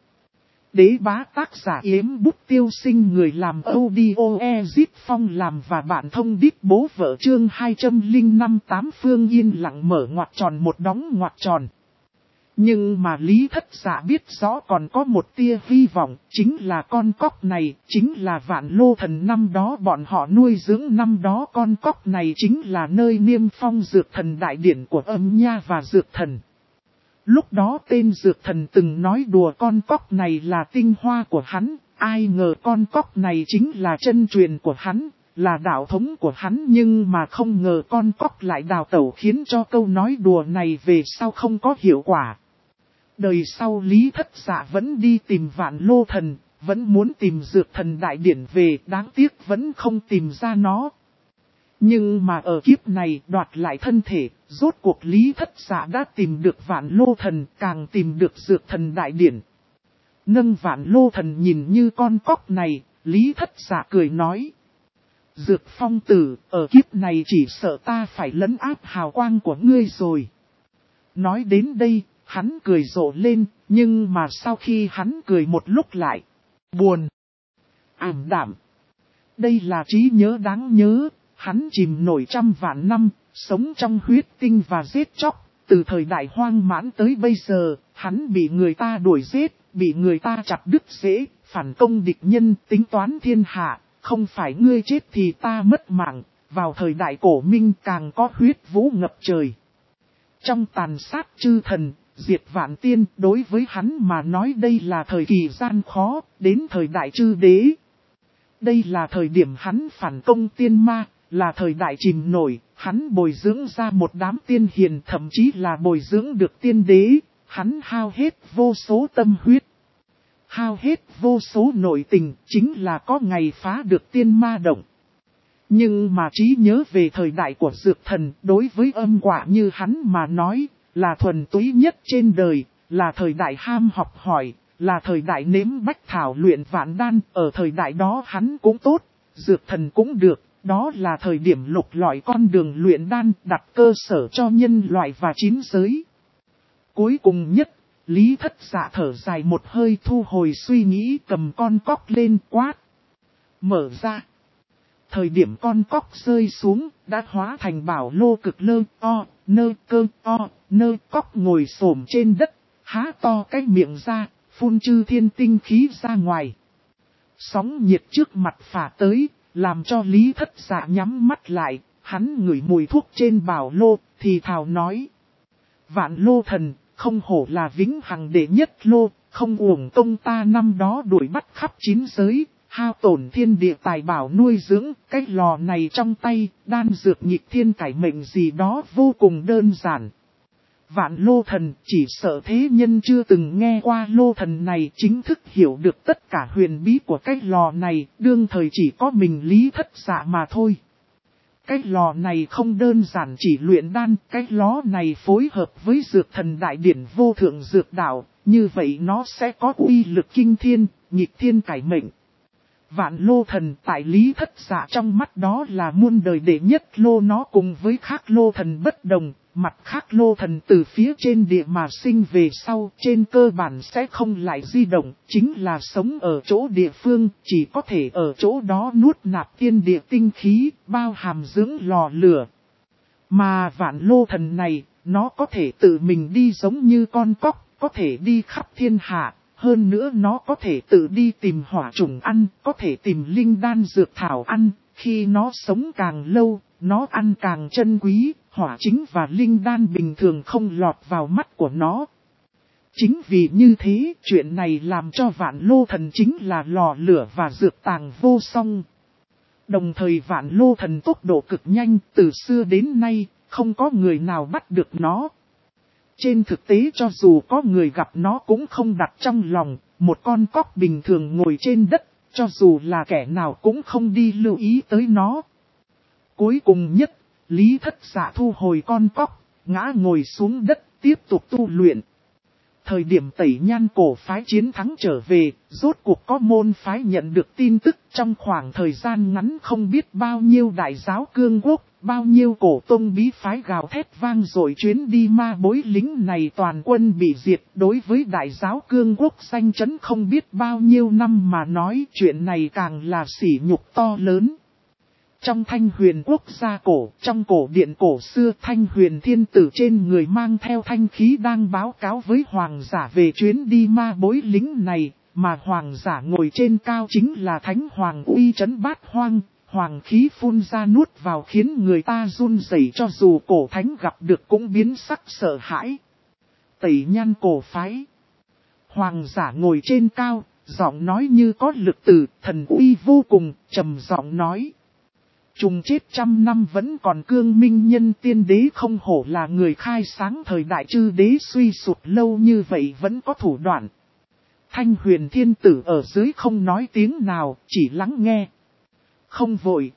Đế bá tác giả Yếm Bút Tiêu Sinh, người làm audio Ezip Phong làm và bạn thông đít bố vợ chương 205 8 phương yên lặng mở ngoặc tròn một đóng ngoặc tròn. Nhưng mà Lý Thất Dạ biết rõ còn có một tia hy vọng, chính là con cóc này, chính là Vạn Lô Thần năm đó bọn họ nuôi dưỡng. Năm đó con cóc này chính là nơi niêm phong dược thần đại điển của âm nha và dược thần. Lúc đó tên dược thần từng nói đùa con cóc này là tinh hoa của hắn, ai ngờ con cóc này chính là chân truyền của hắn, là đạo thống của hắn, nhưng mà không ngờ con cóc lại đào tẩu, khiến cho câu nói đùa này về sau không có hiệu quả. Đời sau Lý Thất Dạ vẫn đi tìm Vạn Lô Thần, vẫn muốn tìm dược thần đại điển về, đáng tiếc vẫn không tìm ra nó. Nhưng mà ở kiếp này đoạt lại thân thể, rốt cuộc Lý Thất Dạ đã tìm được Vạn Lô Thần, càng tìm được dược thần đại điển. Nâng Vạn Lô Thần nhìn như con cóc này, Lý Thất Dạ cười nói. Dược Phong tử, ở kiếp này chỉ sợ ta phải lấn áp hào quang của ngươi rồi. Nói đến đây, hắn cười rộ lên, nhưng mà sau khi hắn cười một lúc lại, buồn, ảm đạm. Đây là trí nhớ đáng nhớ, hắn chìm nổi trăm vạn năm, sống trong huyết tinh và giết chóc. Từ thời đại hoang mãn tới bây giờ, hắn bị người ta đuổi giết, bị người ta chặt đứt rễ, phản công địch nhân, tính toán thiên hạ. Không phải ngươi chết thì ta mất mạng, vào thời đại cổ minh càng có huyết vũ ngập trời. Trong tàn sát chư thần, diệt vạn tiên, đối với hắn mà nói đây là thời kỳ gian khó, đến thời đại chư đế. Đây là thời điểm hắn phản công tiên ma, là thời đại chìm nổi, hắn bồi dưỡng ra một đám tiên hiền, thậm chí là bồi dưỡng được tiên đế, hắn hao hết vô số tâm huyết. Hao hết vô số nội tình, chính là có ngày phá được tiên ma động. Nhưng mà trí nhớ về thời đại của dược thần đối với âm quả như hắn mà nói là thuần túy nhất trên đời, là thời đại ham học hỏi, là thời đại nếm bách thảo luyện vạn đan, ở thời đại đó hắn cũng tốt, dược thần cũng được, đó là thời điểm lục lọi con đường luyện đan đặt cơ sở cho nhân loại và chín giới. Cuối cùng nhất, Lý Thất Dạ thở dài một hơi thu hồi suy nghĩ cầm con cóc lên quát. Mở ra. Thời điểm con cóc rơi xuống, đã hóa thành bảo lô cực lơ o, nơ cơ o, nơ cóc ngồi xổm trên đất, há to cái miệng ra, phun chư thiên tinh khí ra ngoài. Sóng nhiệt trước mặt phả tới, làm cho Lý Thất Dạ nhắm mắt lại, hắn ngửi mùi thuốc trên bảo lô, thì thào nói. Vạn lô thần, không hổ là vĩnh hằng đệ nhất lô, không uổng công ta năm đó đuổi bắt khắp chín giới, hao tổn thiên địa tài bảo nuôi dưỡng, cái lò này trong tay, đan dược nhịp thiên cải mệnh gì đó vô cùng đơn giản. Vạn lô thần, chỉ sợ thế nhân chưa từng nghe qua lô thần này chính thức hiểu được tất cả huyền bí của cái lò này, đương thời chỉ có mình Lý Thất Dạ mà thôi. Cái lò này không đơn giản chỉ luyện đan, cái lò này phối hợp với dược thần đại điển vô thượng dược đạo, như vậy nó sẽ có uy lực kinh thiên, nhịp thiên cải mệnh. Vạn lô thần tại Lý Thất Dạ trong mắt đó là muôn đời đệ nhất lô, nó cùng với khác lô thần bất đồng, mặt khác lô thần từ phía trên địa mà sinh về sau, trên cơ bản sẽ không lại di động, chính là sống ở chỗ địa phương, chỉ có thể ở chỗ đó nuốt nạp thiên địa tinh khí, bao hàm dưỡng lò lửa. Mà vạn lô thần này, nó có thể tự mình đi giống như con cóc, có thể đi khắp thiên hạ. Hơn nữa nó có thể tự đi tìm hỏa trùng ăn, có thể tìm linh đan dược thảo ăn, khi nó sống càng lâu, nó ăn càng chân quý, hỏa chính và linh đan bình thường không lọt vào mắt của nó. Chính vì như thế, chuyện này làm cho vạn lô thần chính là lò lửa và dược tàng vô song. Đồng thời vạn lô thần tốc độ cực nhanh, từ xưa đến nay, không có người nào bắt được nó. Trên thực tế cho dù có người gặp nó cũng không đặt trong lòng, một con cóc bình thường ngồi trên đất, cho dù là kẻ nào cũng không đi lưu ý tới nó. Cuối cùng nhất, Lý Thất Dạ thu hồi con cóc, ngã ngồi xuống đất, tiếp tục tu luyện. Thời điểm Tẩy Nhan cổ phái chiến thắng trở về, rốt cuộc có môn phái nhận được tin tức trong khoảng thời gian ngắn không biết bao nhiêu đại giáo cương quốc, bao nhiêu cổ tông bí phái gào thét vang rồi chuyến đi ma bối lính này toàn quân bị diệt. Đối với đại giáo cương quốc danh chấn không biết bao nhiêu năm mà nói chuyện này càng là sỉ nhục to lớn. Trong Thanh Huyền quốc gia cổ, trong cổ điện cổ xưa Thanh Huyền thiên tử trên người mang theo thanh khí đang báo cáo với hoàng giả về chuyến đi ma bối lính này, mà hoàng giả ngồi trên cao chính là Thánh Hoàng uy trấn bát hoang, hoàng khí phun ra nuốt vào khiến người ta run rẩy, cho dù cổ thánh gặp được cũng biến sắc sợ hãi. Tẩy Nhan cổ phái. Hoàng giả ngồi trên cao, giọng nói như có lực từ, thần uy vô cùng, trầm giọng nói. Trùng chết trăm năm vẫn còn cương minh nhân tiên đế, không hổ là người khai sáng thời đại chư đế, suy sụp lâu như vậy vẫn có thủ đoạn. Thanh Huyền thiên tử ở dưới không nói tiếng nào, chỉ lắng nghe. Không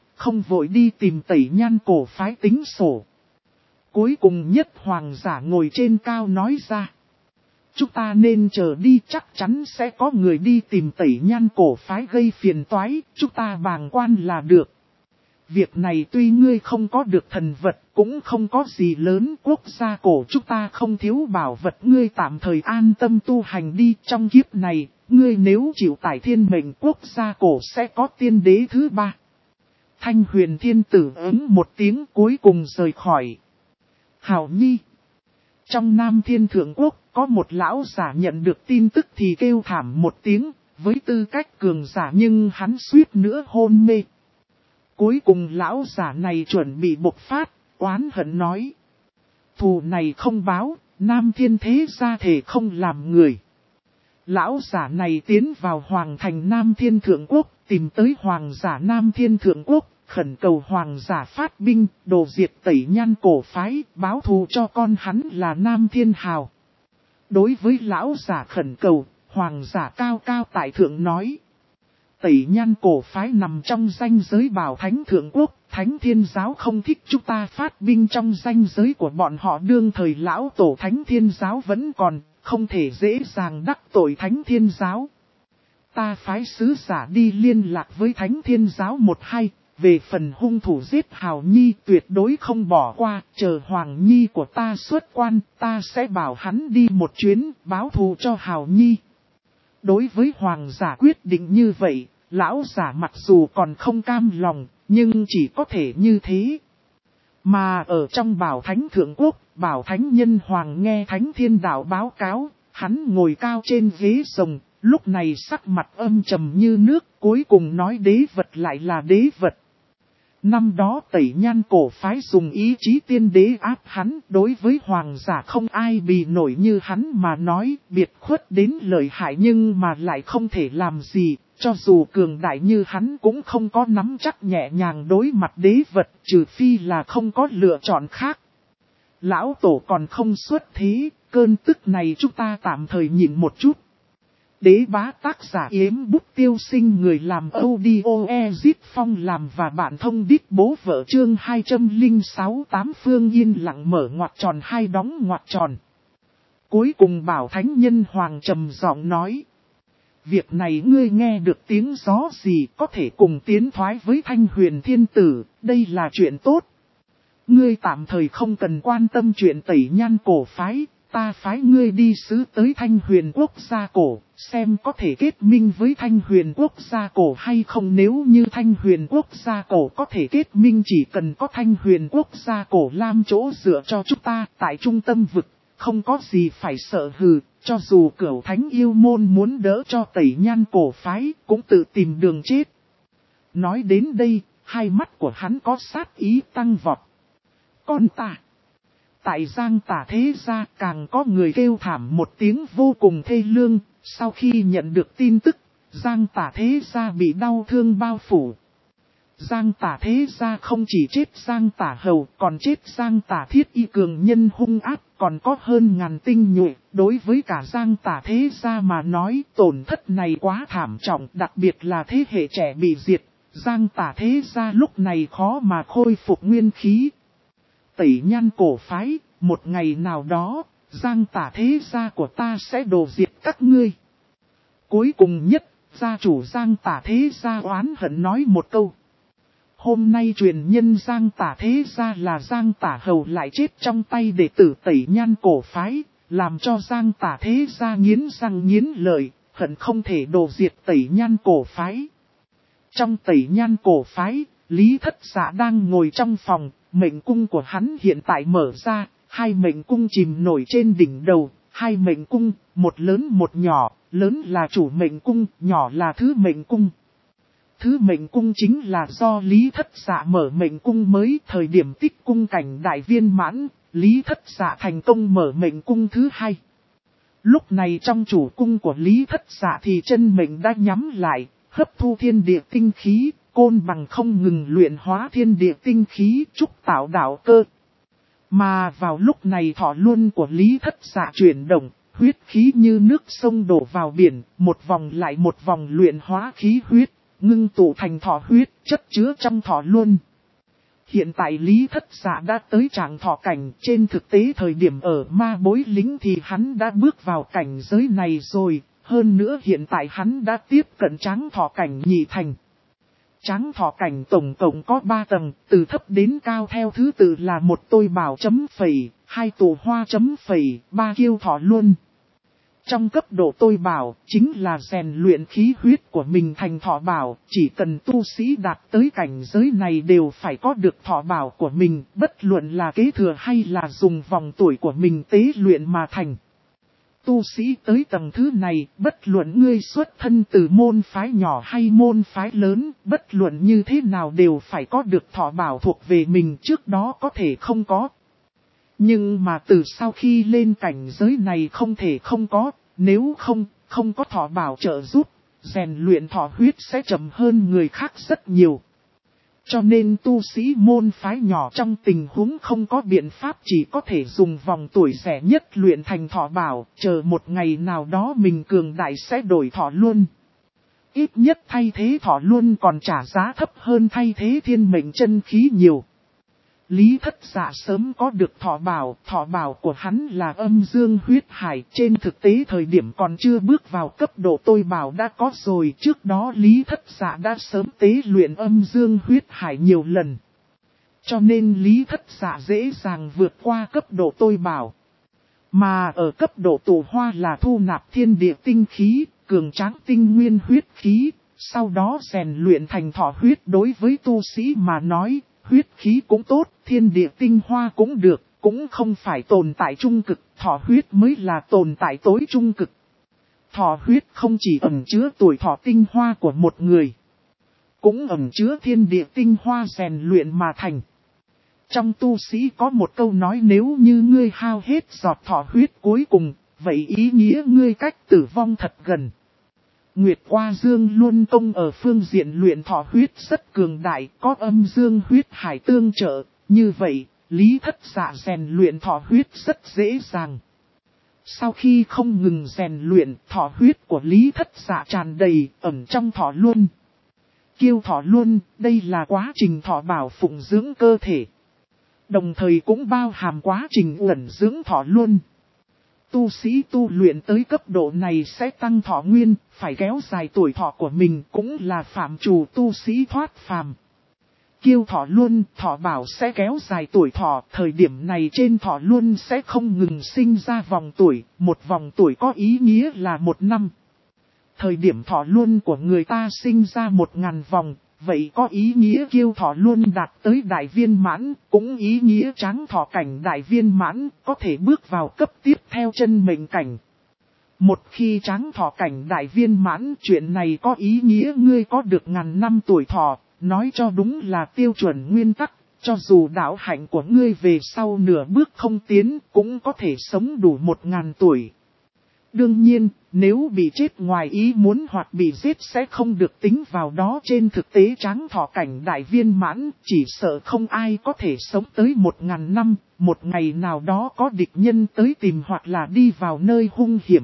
vội đi tìm Tẩy Nhan cổ phái tính sổ. Cuối cùng nhất hoàng giả ngồi trên cao nói ra. Chúng ta nên chờ đi, chắc chắn sẽ có người đi tìm Tẩy Nhan cổ phái gây phiền toái, chúng ta bàng quan là được. Việc này tuy ngươi không có được thần vật, cũng không có gì lớn, quốc gia cổ chúng ta không thiếu bảo vật, ngươi tạm thời an tâm tu hành đi. Trong kiếp này, ngươi nếu chịu tải thiên mệnh, quốc gia cổ sẽ có tiên đế thứ ba. Thanh Huyền thiên tử ứng một tiếng cuối cùng rời khỏi. Hảo Nhi. Trong Nam Thiên Thượng Quốc, có một lão giả nhận được tin tức thì kêu thảm một tiếng, với tư cách cường giả nhưng hắn suýt nữa hôn mê. Cuối cùng lão giả này chuẩn bị bộc phát, oán hận nói. Thù này không báo, Nam Thiên thế gia thể không làm người. Lão giả này tiến vào Hoàng thành Nam Thiên Thượng Quốc, tìm tới Hoàng giả Nam Thiên Thượng Quốc, khẩn cầu Hoàng giả phát binh, đồ diệt Tẩy Nhan cổ phái, báo thù cho con hắn là Nam Thiên Hào. Đối với lão giả khẩn cầu, Hoàng giả cao cao tại thượng nói. Tẩy Nhan cổ phái nằm trong danh giới Bảo Thánh Thượng Quốc, Thánh Thiên Giáo không thích chúng ta phát binh trong ranh giới của bọn họ, đương thời lão tổ Thánh Thiên Giáo vẫn còn, không thể dễ dàng đắc tội Thánh Thiên Giáo. Ta phái sứ giả đi liên lạc với Thánh Thiên Giáo 1-2, về phần hung thủ giết Hào Nhi tuyệt đối không bỏ qua, chờ Hoàng Nhi của ta xuất quan, ta sẽ bảo hắn đi một chuyến, báo thù cho Hào Nhi. Đối với Hoàng giả quyết định như vậy, lão giả mặc dù còn không cam lòng, nhưng chỉ có thể như thế. Mà ở trong Bảo Thánh Thượng Quốc, Bảo Thánh Nhân Hoàng nghe Thánh Thiên Đạo báo cáo, hắn ngồi cao trên ghế rồng, lúc này sắc mặt âm trầm như nước, cuối cùng nói đế vật lại là đế vật. Năm đó Tẩy Nhan cổ phái dùng ý chí tiên đế áp hắn, đối với hoàng giả không ai bì nổi như hắn mà nói, biệt khuất đến lợi hại nhưng mà lại không thể làm gì, cho dù cường đại như hắn cũng không có nắm chắc nhẹ nhàng đối mặt đế vật, trừ phi là không có lựa chọn khác. Lão tổ còn không xuất thế, cơn tức này chúng ta tạm thời nhịn một chút. Đế bá tác giả Yếm Bút Tiêu Sinh, người làm audio Ezit Phong làm và bạn thông đít bố vợ, chương 206. Tám phương yên lặng mở ngoặc tròn hai đóng ngoặc tròn. Cuối cùng Bảo Thánh Nhân Hoàng trầm giọng nói. Việc này ngươi nghe được tiếng gió gì, có thể cùng tiến thoái với Thanh Huyền Thiên Tử, đây là chuyện tốt. Ngươi tạm thời không cần quan tâm chuyện Tẩy Nhan cổ phái. Ta phái ngươi đi sứ tới Thanh Huyền Quốc gia cổ, xem có thể kết minh với Thanh Huyền Quốc gia cổ hay không. Nếu như Thanh Huyền Quốc gia cổ có thể kết minh, chỉ cần có Thanh Huyền Quốc gia cổ làm chỗ dựa cho chúng ta tại trung tâm vực, không có gì phải sợ hừ, cho dù Cửu Thánh Yêu Môn muốn đỡ cho Tẩy Nhan cổ phái, cũng tự tìm đường chết. Nói đến đây, hai mắt của hắn có sát ý tăng vọt. Con ta! Tại Giang Tả Thế Gia càng có người kêu thảm một tiếng vô cùng thê lương, sau khi nhận được tin tức, Giang Tả Thế Gia bị đau thương bao phủ. Giang Tả Thế Gia không chỉ chết Giang Tả Hầu, còn chết Giang Tả Thiết Y cường nhân hung ác, còn có hơn ngàn tinh nhuệ. Đối với cả Giang Tả Thế Gia mà nói, tổn thất này quá thảm trọng, đặc biệt là thế hệ trẻ bị diệt. Giang Tả Thế Gia lúc này khó mà khôi phục nguyên khí. Tẩy Nhan cổ phái, một ngày nào đó, Giang Tả Thế Gia của ta sẽ đổ diệt các ngươi. Cuối cùng nhất, gia chủ Giang Tả Thế Gia oán hận nói một câu. Hôm nay truyền nhân Giang Tả Thế Gia là Giang Tả Hầu lại chết trong tay đệ tử Tẩy Nhan cổ phái, làm cho Giang Tả Thế Gia nghiến răng nghiến lợi, hận không thể đổ diệt Tẩy Nhan cổ phái. Trong Tẩy Nhan cổ phái, Lý Thất Dạ đang ngồi trong phòng. Mệnh cung của hắn hiện tại mở ra, hai mệnh cung chìm nổi trên đỉnh đầu, hai mệnh cung, một lớn một nhỏ, lớn là chủ mệnh cung, nhỏ là thứ mệnh cung. Thứ mệnh cung chính là do Lý Thất Dạ mở mệnh cung mới, thời điểm tích cung cảnh đại viên mãn, Lý Thất Dạ thành công mở mệnh cung thứ hai. Lúc này trong chủ cung của Lý Thất Dạ thì chân mệnh đã nhắm lại, hấp thu thiên địa tinh khí. Côn bằng không ngừng luyện hóa thiên địa tinh khí, trúc tạo đạo cơ. Mà vào lúc này thọ luân của Lý Thất Dạ chuyển động, huyết khí như nước sông đổ vào biển, một vòng lại một vòng luyện hóa khí huyết, ngưng tụ thành thọ huyết, chất chứa trong thọ luân. Hiện tại Lý Thất Dạ đã tới trạng thọ cảnh, trên thực tế thời điểm ở ma bối lính thì hắn đã bước vào cảnh giới này rồi, hơn nữa hiện tại hắn đã tiếp cận tráng thọ cảnh nhị thành. Tráng thọ cảnh tổng cộng có 3 tầng, từ thấp đến cao theo thứ tự là một tôi bảo chấm phẩy, 2 tù hoa chấm phẩy, 3 kiêu thọ luân. Trong cấp độ tôi bảo, chính là rèn luyện khí huyết của mình thành thọ bảo, chỉ cần tu sĩ đạt tới cảnh giới này đều phải có được thọ bảo của mình, bất luận là kế thừa hay là dùng vòng tuổi của mình tế luyện mà thành. Tu sĩ tới tầng thứ này, bất luận ngươi xuất thân từ môn phái nhỏ hay môn phái lớn, bất luận như thế nào đều phải có được thọ bảo thuộc về mình, trước đó có thể không có. Nhưng mà từ sau khi lên cảnh giới này không thể không có, nếu không có thọ bảo trợ giúp, rèn luyện thọ huyết sẽ chậm hơn người khác rất nhiều. Cho nên tu sĩ môn phái nhỏ trong tình huống không có biện pháp chỉ có thể dùng vòng tuổi rẻ nhất luyện thành thọ bảo, chờ một ngày nào đó mình cường đại sẽ đổi thọ luôn. Ít nhất thay thế thọ luân còn trả giá thấp hơn thay thế thiên mệnh chân khí nhiều. Lý Thất Dạ sớm có được thọ bảo của hắn là âm dương huyết hải, trên thực tế thời điểm còn chưa bước vào cấp độ tôi bảo đã có rồi, trước đó Lý Thất Dạ đã sớm tế luyện âm dương huyết hải nhiều lần. Cho nên Lý Thất Dạ dễ dàng vượt qua cấp độ tôi bảo. Mà ở cấp độ tụ hoa là thu nạp thiên địa tinh khí, cường tráng tinh nguyên huyết khí, sau đó rèn luyện thành thọ huyết. Đối với tu sĩ mà nói, huyết khí cũng tốt, thiên địa tinh hoa cũng được, cũng không phải tồn tại trung cực, thọ huyết mới là tồn tại tối trung cực. Thọ huyết không chỉ ẩn chứa tuổi thọ tinh hoa của một người, cũng ẩn chứa thiên địa tinh hoa rèn luyện mà thành. Trong tu sĩ có một câu nói, nếu như ngươi hao hết giọt thọ huyết cuối cùng, vậy ý nghĩa ngươi cách tử vong thật gần. Nguyệt Hoa Dương Luân Công ở phương diện luyện thọ huyết rất cường đại, có âm dương huyết hải tương trợ, như vậy, Lý Thất Dạ rèn luyện thọ huyết rất dễ dàng. Sau khi không ngừng rèn luyện, thọ huyết của Lý Thất Dạ tràn đầy, ẩn trong thọ luân. Kiêu thọ luân, đây là quá trình thọ bảo phụng dưỡng cơ thể. Đồng thời cũng bao hàm quá trình ẩn dưỡng thọ luân. Tu sĩ tu luyện tới cấp độ này sẽ tăng thọ nguyên, phải kéo dài tuổi thọ của mình, cũng là phạm trù tu sĩ thoát phàm. Kiêu thọ luân, thọ bảo sẽ kéo dài tuổi thọ, thời điểm này trên thọ luân sẽ không ngừng sinh ra vòng tuổi, một vòng tuổi có ý nghĩa là 1 năm. Thời điểm thọ luân của người ta sinh ra 1000 vòng, vậy có ý nghĩa kiêu thọ luân đạt tới đại viên mãn, cũng ý nghĩa tráng thọ cảnh đại viên mãn, có thể bước vào cấp tiếp theo chân mệnh cảnh. Một khi tráng thọ cảnh đại viên mãn, chuyện này có ý nghĩa ngươi có được 1000 năm tuổi thọ, nói cho đúng là tiêu chuẩn nguyên tắc, cho dù đạo hạnh của ngươi về sau nửa bước không tiến, cũng có thể sống đủ 1000 tuổi. Đương nhiên, nếu bị chết ngoài ý muốn hoặc bị giết sẽ không được tính vào đó. Trên thực tế tráng thọ cảnh đại viên mãn, chỉ sợ không ai có thể sống tới 1000 năm, một ngày nào đó có địch nhân tới tìm hoặc là đi vào nơi hung hiểm.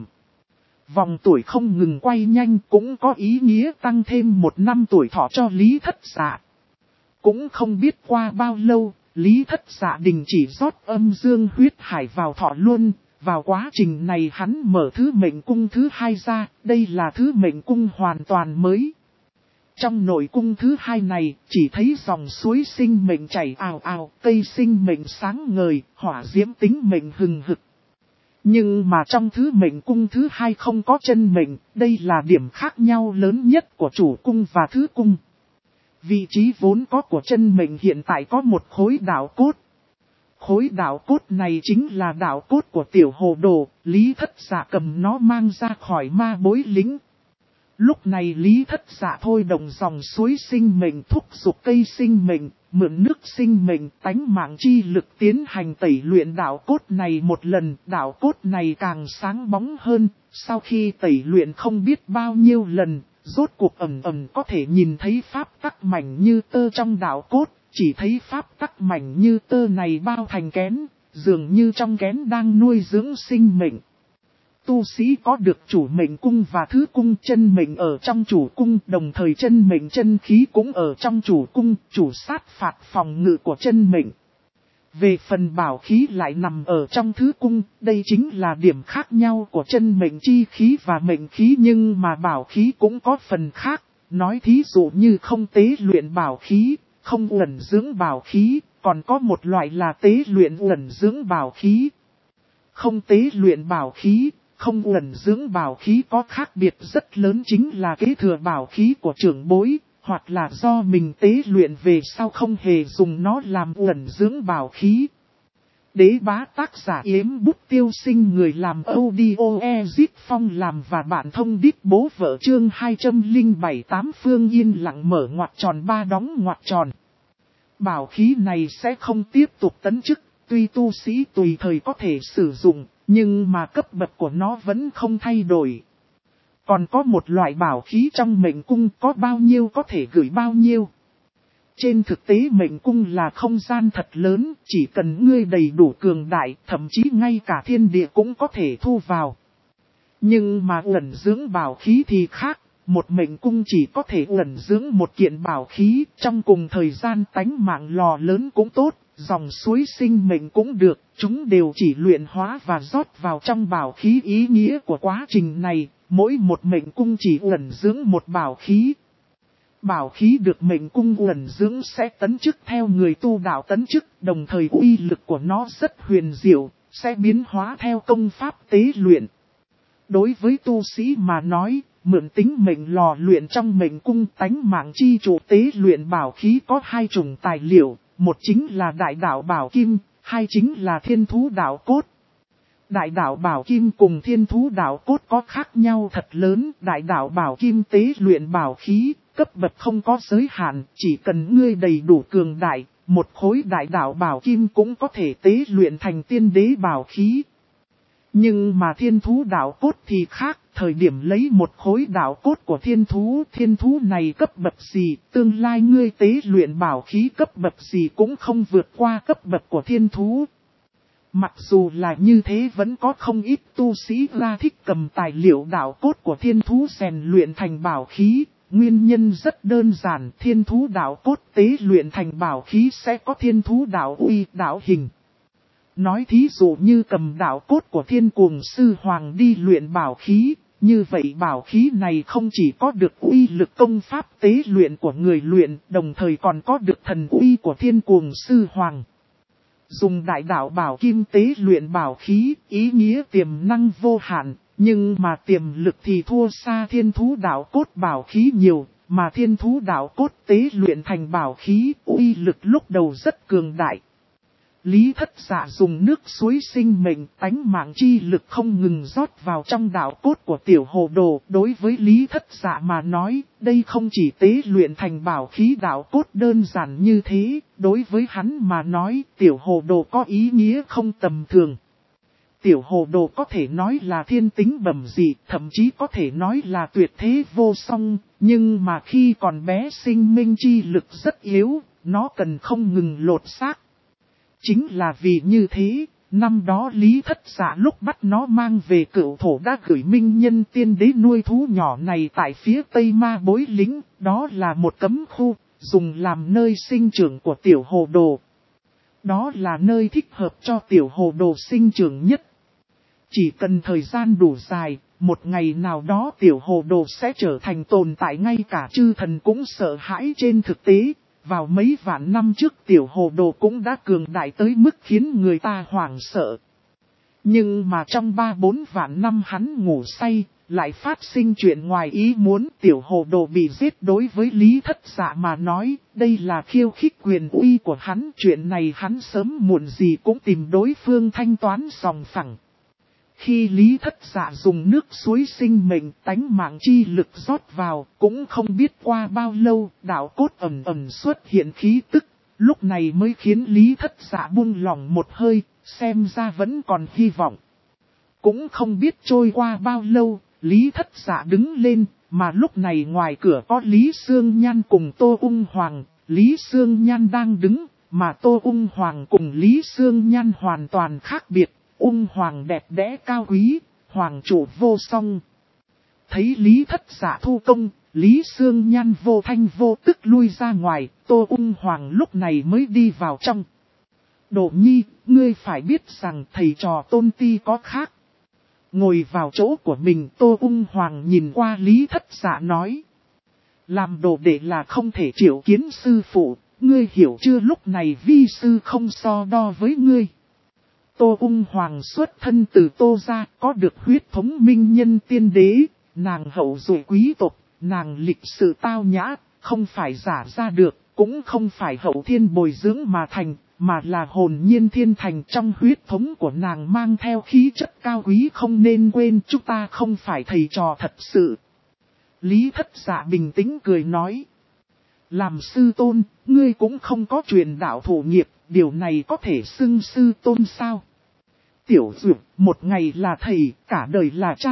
Vòng tuổi không ngừng quay nhanh cũng có ý nghĩa tăng thêm 1 năm tuổi thọ cho Lý Thất Dạ. Cũng không biết qua bao lâu, Lý Thất Dạ đình chỉ rót âm dương huyết hải vào thọ luân. Vào quá trình này hắn mở thứ mệnh cung thứ 2 ra, đây là thứ mệnh cung hoàn toàn mới. Trong nội cung thứ 2 này, chỉ thấy dòng suối sinh mệnh chảy ào ào, cây sinh mệnh sáng ngời, hỏa diễm tính mệnh hừng hực. Nhưng mà trong thứ mệnh cung thứ 2 không có chân mệnh, đây là điểm khác nhau lớn nhất của chủ cung và thứ cung. Vị trí vốn có của chân mệnh hiện tại có một khối đạo cốt. Khối đạo cốt này chính là đạo cốt của tiểu hồ đồ, Lý Thất Dạ cầm nó mang ra khỏi ma bối lính. Lúc này Lý Thất Dạ thôi động dòng suối sinh mệnh thúc giục cây sinh mệnh, mượn nước sinh mệnh, tánh mạng chi lực tiến hành tẩy luyện đạo cốt này một lần, đạo cốt này càng sáng bóng hơn, sau khi tẩy luyện không biết bao nhiêu lần, rốt cuộc ẩn có thể nhìn thấy pháp tắc mảnh như tơ trong đạo cốt. Chỉ thấy pháp tắc mảnh như tơ này bao thành kén, dường như trong kén đang nuôi dưỡng sinh mệnh. Tu sĩ có được chủ mệnh cung và thứ cung, chân mệnh ở trong chủ cung, đồng thời chân mệnh chân khí cũng ở trong chủ cung, chủ sát phạt phòng ngự của chân mệnh. Về phần bảo khí lại nằm ở trong thứ cung, đây chính là điểm khác nhau của chân mệnh chi khí và mệnh khí, nhưng mà bảo khí cũng có phần khác, nói thí dụ như không tế luyện bảo khí. Không ẩn dưỡng bảo khí, còn có một loại là tế luyện ẩn dưỡng bảo khí. Không tế luyện bảo khí, không ẩn dưỡng bảo khí có khác biệt rất lớn, chính là kế thừa bảo khí của trưởng bối, hoặc là do mình tế luyện về sau không hề dùng nó làm ẩn dưỡng bảo khí. Đế bá tác giả Yếm Bút Tiêu Sinh, người làm audio Ezit Phong làm và bạn thông đít bố vợ chương 207-8 Phương yên lặng mở ngoặc tròn 3 đóng ngoặc tròn. Bảo khí này sẽ không tiếp tục tấn chức, tuy tu sĩ tùy thời có thể sử dụng, nhưng mà cấp bậc của nó vẫn không thay đổi. Còn có một loại bảo khí trong mệnh cung, có bao nhiêu có thể gửi bao nhiêu. Trên thực tế mệnh cung là không gian thật lớn, chỉ cần ngươi đầy đủ cường đại, thậm chí ngay cả thiên địa cũng có thể thu vào. Nhưng mà ẩn dưỡng bảo khí thì khác, một mệnh cung chỉ có thể ẩn dưỡng một kiện bảo khí, trong cùng thời gian tánh mạng lò lớn cũng tốt, dòng suối sinh mệnh cũng được, chúng đều chỉ luyện hóa và rót vào trong bảo khí. Ý nghĩa của quá trình này, mỗi một mệnh cung chỉ ẩn dưỡng một bảo khí. Bảo khí được mệnh cung ẩn dưỡng sẽ tấn chức theo người tu đạo tấn chức, đồng thời uy lực của nó rất huyền diệu, sẽ biến hóa theo công pháp tế luyện. Đối với tu sĩ mà nói, mượn tính mệnh lò luyện trong mệnh cung tánh mạng chi chủ tế luyện bảo khí có hai chủng tài liệu, một chính là đại đạo bảo kim, hai chính là thiên thú đạo cốt. Đại đạo bảo kim cùng thiên thú đạo cốt có khác nhau thật lớn, đại đạo bảo kim tế luyện bảo khí, cấp bậc không có giới hạn, chỉ cần ngươi đầy đủ cường đại, một khối đại đạo bảo kim cũng có thể tế luyện thành tiên đế bảo khí. Nhưng mà thiên thú đạo cốt thì khác, thời điểm lấy một khối đạo cốt của thiên thú này cấp bậc gì, tương lai ngươi tế luyện bảo khí cấp bậc gì cũng không vượt qua cấp bậc của thiên thú. Mặc dù là như thế vẫn có không ít tu sĩ ra thích cầm tài liệu đạo cốt của thiên thú rèn luyện thành bảo khí, nguyên nhân rất đơn giản, thiên thú đạo cốt tế luyện thành bảo khí sẽ có thiên thú đạo uy, đạo hình. Nói thí dụ như cầm đạo cốt của thiên cuồng sư hoàng đi luyện bảo khí, như vậy bảo khí này không chỉ có được uy lực công pháp tế luyện của người luyện, đồng thời còn có được thần uy của thiên cuồng sư hoàng. Dùng đại đạo bảo kim tế luyện bảo khí, ý nghĩa tiềm năng vô hạn, nhưng mà tiềm lực thì thua xa thiên thú đạo cốt bảo khí nhiều, mà thiên thú đạo cốt tế luyện thành bảo khí, uy lực lúc đầu rất cường đại. Lý Thất Dạ dùng nước suối sinh mệnh tánh mạng chi lực không ngừng rót vào trong đạo cốt của tiểu hồ đồ. Đối với Lý Thất Dạ mà nói, đây không chỉ tế luyện thành bảo khí đạo cốt đơn giản như thế, đối với hắn mà nói tiểu hồ đồ có ý nghĩa không tầm thường. Tiểu hồ đồ có thể nói là thiên tính bẩm dị, thậm chí có thể nói là tuyệt thế vô song, nhưng mà khi còn bé sinh minh chi lực rất yếu, nó cần không ngừng lột xác. Chính là vì như thế, năm đó Lý Thất Dạ lúc bắt nó mang về Cửu Thổ đã gửi minh nhân tiên đế nuôi thú nhỏ này tại phía tây ma bối lĩnh, đó là một cấm khu, dùng làm nơi sinh trưởng của tiểu hồ đồ. Đó là nơi thích hợp cho tiểu hồ đồ sinh trưởng nhất. Chỉ cần thời gian đủ dài, một ngày nào đó tiểu hồ đồ sẽ trở thành tồn tại ngay cả chư thần cũng sợ hãi trên thực tế. Vào mấy vạn năm trước tiểu hồ đồ cũng đã cường đại tới mức khiến người ta hoảng sợ. Nhưng mà trong 3-4 vạn năm hắn ngủ say, lại phát sinh chuyện ngoài ý muốn tiểu hồ đồ bị giết. Đối với Lý Thất Dạ mà nói, đây là khiêu khích quyền uy của hắn. Chuyện này hắn sớm muộn gì cũng tìm đối phương thanh toán sòng phẳng. Khi Lý Thất Dạ dùng nước suối sinh mệnh tánh mạng chi lực rót vào, cũng không biết qua bao lâu, đạo cốt ẩm ẩm xuất hiện khí tức, lúc này mới khiến Lý Thất Dạ buông lỏng một hơi, xem ra vẫn còn hy vọng. Cũng không biết trôi qua bao lâu, Lý Thất Dạ đứng lên, mà lúc này ngoài cửa có Lý Sương Nhan cùng Tô Ung Hoàng, Lý Sương Nhan đang đứng, mà Tô Ung Hoàng cùng Lý Sương Nhan hoàn toàn khác biệt. Ung Hoàng đẹp đẽ cao quý, hoàng chủ vô song. Thấy Lý Thất Dạ thu công, Lý Sương Nhan vô thanh vô tức lui ra ngoài, Tô Ung Hoàng lúc này mới đi vào trong. Đỗ Nhi, ngươi phải biết rằng thầy trò tôn ti có khác. Ngồi vào chỗ của mình, Tô Ung Hoàng nhìn qua Lý Thất Dạ nói. Làm đồ đệ là không thể triệu kiến sư phụ, ngươi hiểu chưa, lúc này vi sư không so đo với ngươi. Tô Ung Hoàng xuất thân từ Tô gia, có được huyết thống minh nhân tiên đế, nàng hậu duệ quý tộc, nàng lịch sự tao nhã, không phải giả ra được, cũng không phải hậu thiên bồi dưỡng mà thành, mà là hồn nhiên thiên thành. Trong huyết thống của nàng mang theo khí chất cao quý, không nên quên chúng ta không phải thầy trò thật sự. Lý Thất Dạ bình tĩnh cười nói. Làm sư tôn, ngươi cũng không có truyền đạo thụ nghiệp, điều này có thể xưng sư tôn sao? Tiểu Dược, một ngày là thầy, cả đời là cha.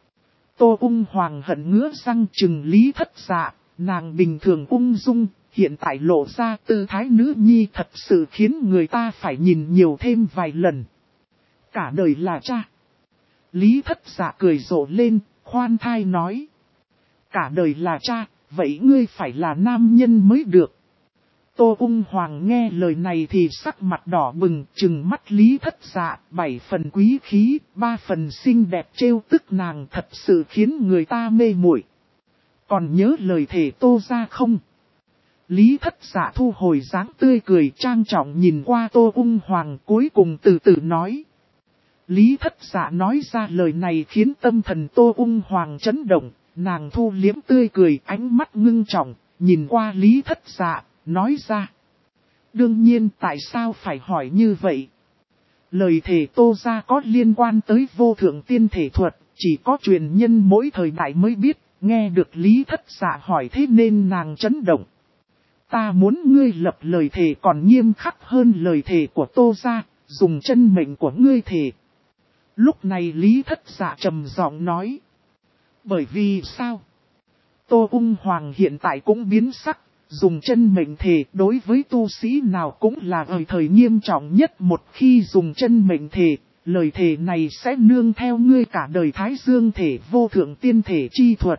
Tô Ung Hoàng hận ngứa răng trừng Lý Thất Dạ, nàng bình thường ung dung, hiện tại lộ ra tư thái nữ nhi thật sự khiến người ta phải nhìn nhiều thêm vài lần. Cả đời là cha. Lý Thất Dạ cười rộ lên, khoan thai nói. cả đời là cha, vậy ngươi phải là nam nhân mới được. Tô Ung Hoàng nghe lời này thì sắc mặt đỏ bừng, trừng mắt Lý Thất Dạ, 7 phần quý khí, 3 phần xinh đẹp trêu tức nàng, thật sự khiến người ta mê muội. Còn nhớ lời thề Tô gia không? Lý Thất Dạ thu hồi dáng tươi cười trang trọng nhìn qua Tô Ung Hoàng, cuối cùng từ từ nói. Lý Thất Dạ nói ra lời này khiến tâm thần Tô Ung Hoàng chấn động, nàng thu liếm tươi cười, ánh mắt ngưng trọng, nhìn qua Lý Thất Dạ, nói ra. Đương nhiên tại sao phải hỏi như vậy? Lời thề Tô gia có liên quan tới vô thượng tiên thể thuật, chỉ có truyền nhân mỗi thời đại mới biết, nghe được Lý Thất Dạ hỏi thế nên nàng chấn động. Ta muốn ngươi lập lời thề còn nghiêm khắc hơn lời thề của Tô gia, dùng chân mệnh của ngươi thề. Lúc này Lý Thất Dạ trầm giọng nói. Bởi vì sao? Tô Ung Hoàng hiện tại cũng biến sắc, dùng chân mệnh thề đối với tu sĩ nào cũng là ở thời nghiêm trọng nhất, một khi dùng chân mệnh thề, lời thề này sẽ nương theo ngươi cả đời Thái Dương thể vô thượng tiên thể chi thuật.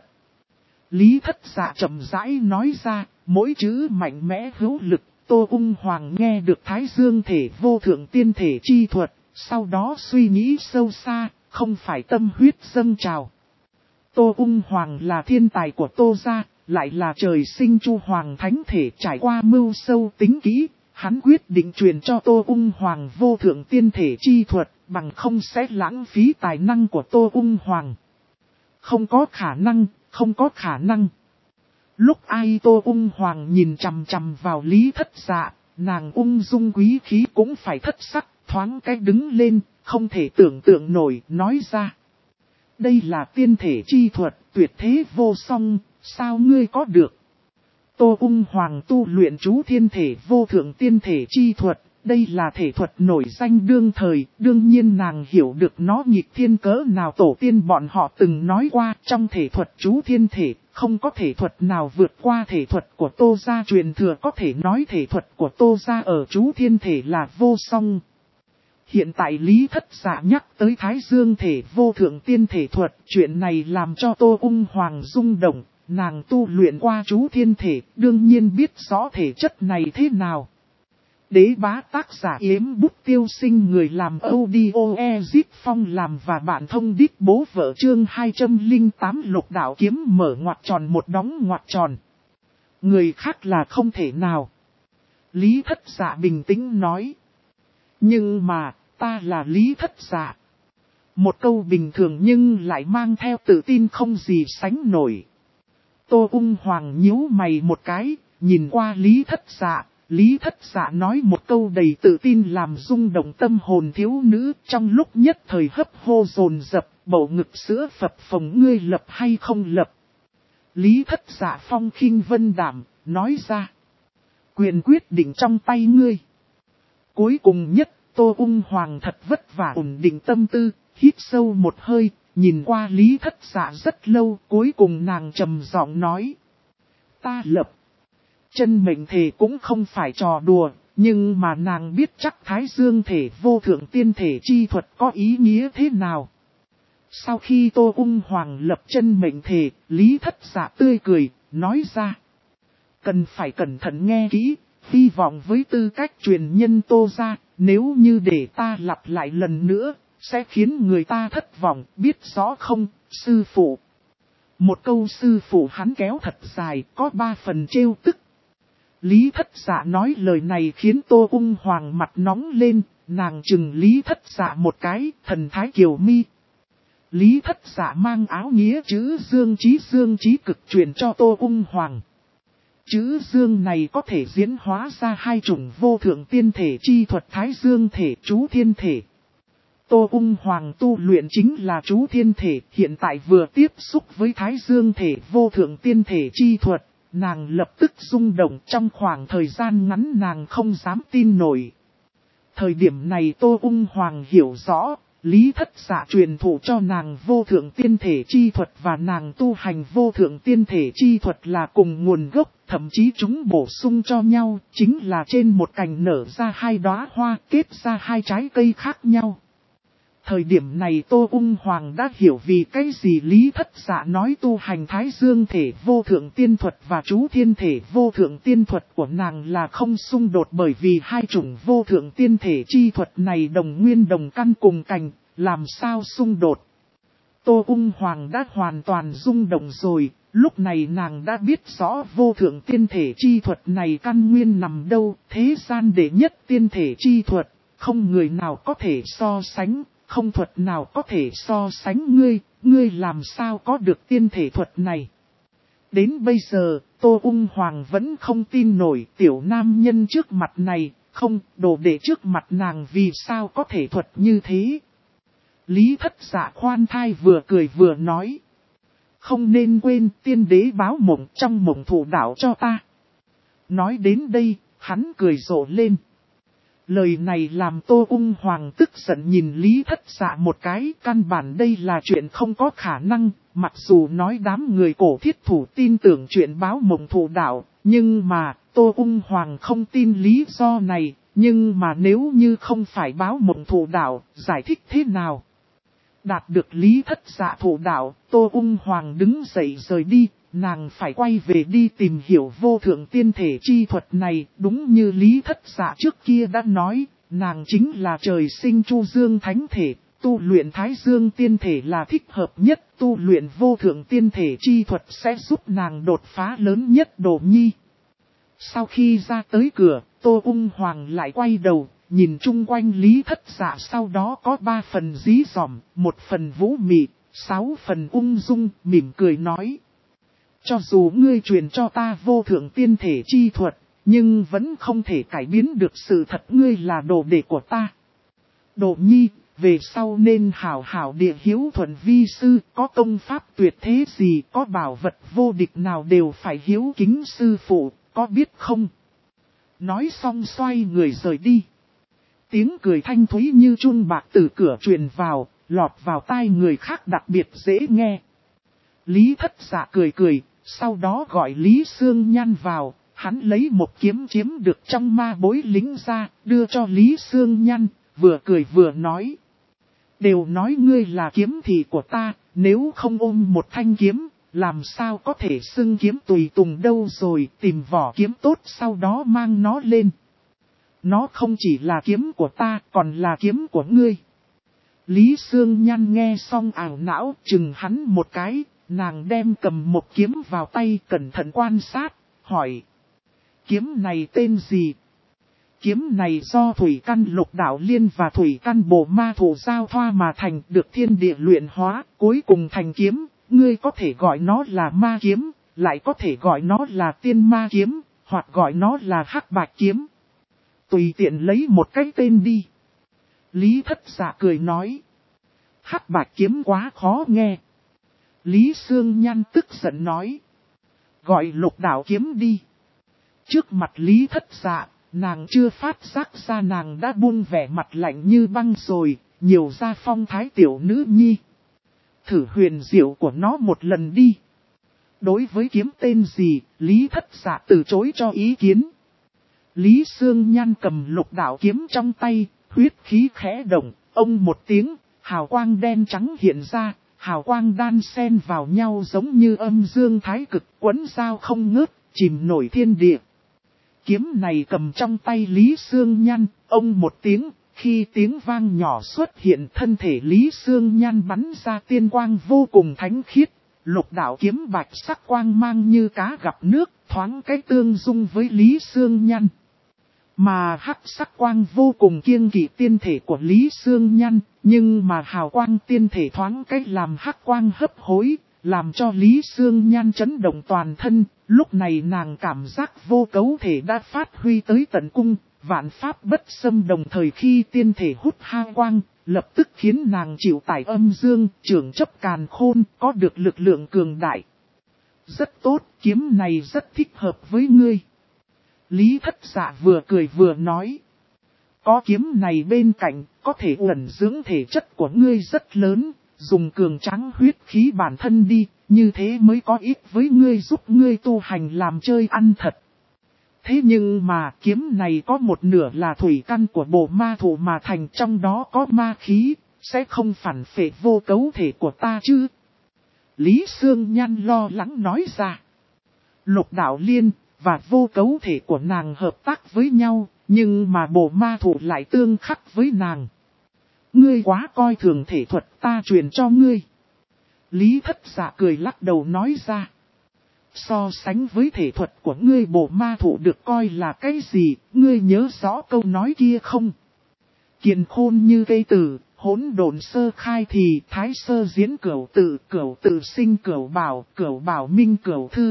Lý Thất Dạ chậm rãi nói ra, mỗi chữ mạnh mẽ hữu lực, Tô Ung Hoàng nghe được Thái Dương thể vô thượng tiên thể chi thuật, sau đó suy nghĩ sâu xa, không phải tâm huyết dâng trào. Tô Ung Hoàng là thiên tài của Tô gia, lại là trời sinh Chu Hoàng thánh thể, trải qua mưu sâu tính kỹ, hắn quyết định truyền cho Tô Ung Hoàng vô thượng tiên thể chi thuật, bằng không sẽ lãng phí tài năng của Tô Ung Hoàng. Không có khả năng, không có khả năng. Lúc ai Tô Ung Hoàng nhìn chằm chằm vào Lý Thất Dạ, nàng ung dung quý khí cũng phải thất sắc, thoáng cái đứng lên, không thể tưởng tượng nổi, nói ra. Đây là tiên thể chi thuật, tuyệt thế vô song, sao ngươi có được? Tô Ung Hoàng tu luyện chú thiên thể vô thượng tiên thể chi thuật, đây là thể thuật nổi danh đương thời, đương nhiên nàng hiểu được nó nghịch thiên cỡ nào. Tổ tiên bọn họ từng nói qua, trong thể thuật chú thiên thể, không có thể thuật nào vượt qua thể thuật của Tô gia truyền thừa, có thể nói thể thuật của Tô gia ở chú thiên thể là vô song. Hiện tại Lý Thất Dạ nhắc tới Thái Dương thể vô thượng tiên thể thuật, chuyện này làm cho Tô Ung Hoàng rung động, nàng tu luyện qua chú thiên thể, đương nhiên biết rõ thể chất này thế nào. Đế bá tác giả Yếm Bút Tiêu Sinh, người làm audio Ezip Phong làm và bạn thông đích bố vợ chương 208 Lục Đạo Kiếm mở ngoặc tròn một đóng ngoặc tròn. Người khác là không thể nào. Lý Thất Dạ bình tĩnh nói. Nhưng mà, ta là Lý Thất Dạ. Một câu bình thường nhưng lại mang theo tự tin không gì sánh nổi. Tô Ung Hoàng nhíu mày một cái, nhìn qua Lý Thất Dạ. Lý Thất Dạ nói một câu đầy tự tin làm rung động tâm hồn thiếu nữ, trong lúc nhất thời hấp hô dồn dập, bầu ngực sữa phập phồng, ngươi lập hay không lập. Lý Thất Dạ phong khinh vân đảm, nói ra. Quyền quyết định trong tay ngươi. Cuối cùng nhất, Tô Ung Hoàng thật vất vả ổn định tâm tư, hít sâu một hơi, nhìn qua Lý Thất Dạ rất lâu, cuối cùng nàng trầm giọng nói. Ta lập. Chân mệnh thể cũng không phải trò đùa, nhưng mà nàng biết chắc Thái Dương thể vô thượng tiên thể chi thuật có ý nghĩa thế nào. Sau khi Tô Ung Hoàng lập chân mệnh thể, Lý Thất Dạ tươi cười, nói ra. Cần phải cẩn thận nghe kỹ, hy vọng với tư cách truyền nhân Tô gia, nếu như để ta lặp lại lần nữa, sẽ khiến người ta thất vọng, biết rõ không, sư phụ. Một câu sư phụ hắn kéo thật dài, có 3 phần trêu tức. Lý Thất Dạ nói lời này khiến Tô Ung Hoàng mặt nóng lên, nàng chừng Lý Thất Dạ một cái, thần thái kiều mi. Lý Thất Dạ mang áo nghĩa chữ dương chí cực truyền cho Tô Ung Hoàng. Chữ dương này có thể diễn hóa ra 2 chủng vô thượng tiên thể chi thuật Thái Dương thể, chú thiên thể. Tô Ung Hoàng tu luyện chính là chú thiên thể, hiện tại vừa tiếp xúc với Thái Dương thể vô thượng tiên thể chi thuật, nàng lập tức rung động, trong khoảng thời gian ngắn nàng không dám tin nổi. Thời điểm này Tô Ung Hoàng hiểu rõ, Lý Thất Dạ truyền thụ cho nàng vô thượng tiên thể chi thuật và nàng tu hành vô thượng tiên thể chi thuật là cùng nguồn gốc, thậm chí chúng bổ sung cho nhau, chính là trên một cành nở ra 2 đóa hoa, kết ra 2 trái cây khác nhau. Thời điểm này Tô Ung Hoàng đã hiểu vì cái gì Lý Thất Dạ nói tu hành Thái Dương thể vô thượng tiên thuật và chú thiên thể vô thượng tiên thuật của nàng là không xung đột, bởi vì hai chủng vô thượng tiên thể chi thuật này đồng nguyên đồng căn cùng cành, làm sao xung đột. Tô Ung Hoàng đã hoàn toàn rung động rồi, lúc này nàng đã biết rõ vô thượng tiên thể chi thuật này căn nguyên nằm đâu, thế gian đệ nhất tiên thể chi thuật, không người nào có thể so sánh. Không thuật nào có thể so sánh ngươi làm sao có được tiên thể thuật này. Đến bây giờ, Tô Ung Hoàng vẫn không tin nổi tiểu nam nhân trước mặt này, không, đồ đệ trước mặt nàng vì sao có thể thuật như thế. Lý Thất Dạ khoan thai vừa cười vừa nói. Không nên quên tiên đế báo mộng trong mộng thủ đạo cho ta. Nói đến đây, hắn cười rộ lên. Lời này làm Tô Ung Hoàng tức giận nhìn Lý Thất Dạ một cái, căn bản đây là chuyện không có khả năng, mặc dù nói đám người cổ thiết thủ tin tưởng chuyện báo mộng thủ đạo, nhưng mà Tô Ung Hoàng không tin lý do này, nhưng mà nếu như không phải báo mộng thủ đạo, giải thích thế nào? Đạt được Lý Thất Dạ thủ đạo, Tô Ung Hoàng đứng dậy rời đi. Nàng phải quay về đi tìm hiểu vô thượng tiên thể chi thuật này, đúng như Lý Thất Dạ trước kia đã nói, nàng chính là trời sinh Chu Dương Thánh Thể, tu luyện Thái Dương tiên thể là thích hợp nhất, tu luyện vô thượng tiên thể chi thuật sẽ giúp nàng đột phá lớn nhất Đồ Nhi. Sau khi ra tới cửa, Tô Ung Hoàng lại quay đầu, nhìn chung quanh Lý Thất Dạ, sau đó có 3 phần dí dỏm, 1 phần vũ mị, 6 phần ung dung, mỉm cười nói. Cho dù ngươi truyền cho ta vô thượng tiên thể chi thuật, nhưng vẫn không thể cải biến được sự thật ngươi là đồ đệ của ta. Đồ Nhi, về sau nên hảo hảo địa hiếu thuận vi sư, có công pháp tuyệt thế gì, có bảo vật vô địch nào đều phải hiếu kính sư phụ, có biết không? Nói xong xoay người rời đi. Tiếng cười thanh thúy như chuông bạc từ cửa truyền vào, lọt vào tai người khác đặc biệt dễ nghe. Lý Thất Dạ cười cười, sau đó gọi Lý Sương Nhan vào, hắn lấy một kiếm chiếm được trong ma bối lính ra, đưa cho Lý Sương Nhan, vừa cười vừa nói. Đều nói ngươi là kiếm thị của ta, nếu không ôm một thanh kiếm, làm sao có thể xưng kiếm tùy tùng đâu rồi, tìm vỏ kiếm tốt sau đó mang nó lên. Nó không chỉ là kiếm của ta, còn là kiếm của ngươi. Lý Sương Nhan nghe xong ảo não, chừng hắn một cái. Nàng đem cầm một kiếm vào tay cẩn thận quan sát, hỏi. Kiếm này tên gì? Kiếm này do Thủy Căn Lục Đạo Liên và Thủy Căn Bồ Ma Thủ giao thoa mà thành, được thiên địa luyện hóa, cuối cùng thành kiếm. Ngươi có thể gọi nó là ma kiếm, lại có thể gọi nó là tiên ma kiếm, hoặc gọi nó là hắc bạch kiếm. Tùy tiện lấy một cái tên đi. Lý Thất Dạ cười nói. Hắc bạch kiếm quá khó nghe. Lý Sương Nhan tức giận nói. Gọi Lục Đạo kiếm đi. Trước mặt Lý Thất Dạ, nàng chưa phát giác ra nàng đã buông vẻ mặt lạnh như băng rồi, nhiều ra phong thái tiểu nữ nhi. Thử huyền diệu của nó một lần đi. Đối với kiếm tên gì, Lý Thất Dạ từ chối cho ý kiến. Lý Sương Nhan cầm Lục Đạo kiếm trong tay, huyết khí khẽ động, ông một tiếng, hào quang đen trắng hiện ra. Hào quang đan xen vào nhau giống như âm dương thái cực, quấn dao không ngớt, chìm nổi thiên địa. Kiếm này cầm trong tay Lý Sương Nhan, ông một tiếng, khi tiếng vang nhỏ xuất hiện thân thể Lý Sương Nhan bắn ra tiên quang vô cùng thánh khiết. Lục Đạo kiếm bạch sắc quang mang như cá gặp nước, thoáng cái tương dung với Lý Sương Nhan. Mà hắc sắc quang vô cùng kiêng kỵ tiên thể của Lý Sương Nhan, nhưng mà hào quang tiên thể thoáng cách làm hắc quang hấp hối, làm cho Lý Sương Nhan chấn động toàn thân. Lúc này nàng cảm giác vô cấu thể đã phát huy tới tận cung, vạn pháp bất xâm, đồng thời khi tiên thể hút ha quang, lập tức khiến nàng chịu tải âm dương, trưởng chấp càn khôn, có được lực lượng cường đại. Rất tốt, kiếm này rất thích hợp với ngươi. Lý Thất Dạ vừa cười vừa nói. Có kiếm này bên cạnh, có thể ẩn dưỡng thể chất của ngươi rất lớn, dùng cường tráng huyết khí bản thân đi, như thế mới có ích với ngươi, giúp ngươi tu hành làm chơi ăn thật. Thế nhưng mà kiếm này có một nửa là thủy căn của Bồ Ma Thủ mà thành, trong đó có ma khí, sẽ không phản phệ vô cấu thể của ta chứ? Lý Sương Nhan lo lắng nói ra. Lục Đạo Liên và vô cấu thể của nàng hợp tác với nhau, nhưng mà bộ ma thủ lại tương khắc với nàng. Ngươi quá coi thường thể thuật, ta truyền cho ngươi. Lý Thất Dạ cười lắc đầu nói ra. So sánh với thể thuật của ngươi, bộ ma thủ được coi là cái gì, ngươi nhớ rõ câu nói kia không? Kiền khôn như cây tử, hỗn độn sơ khai thì thái sơ diễn cửu tự sinh cửu bảo minh cửu thư.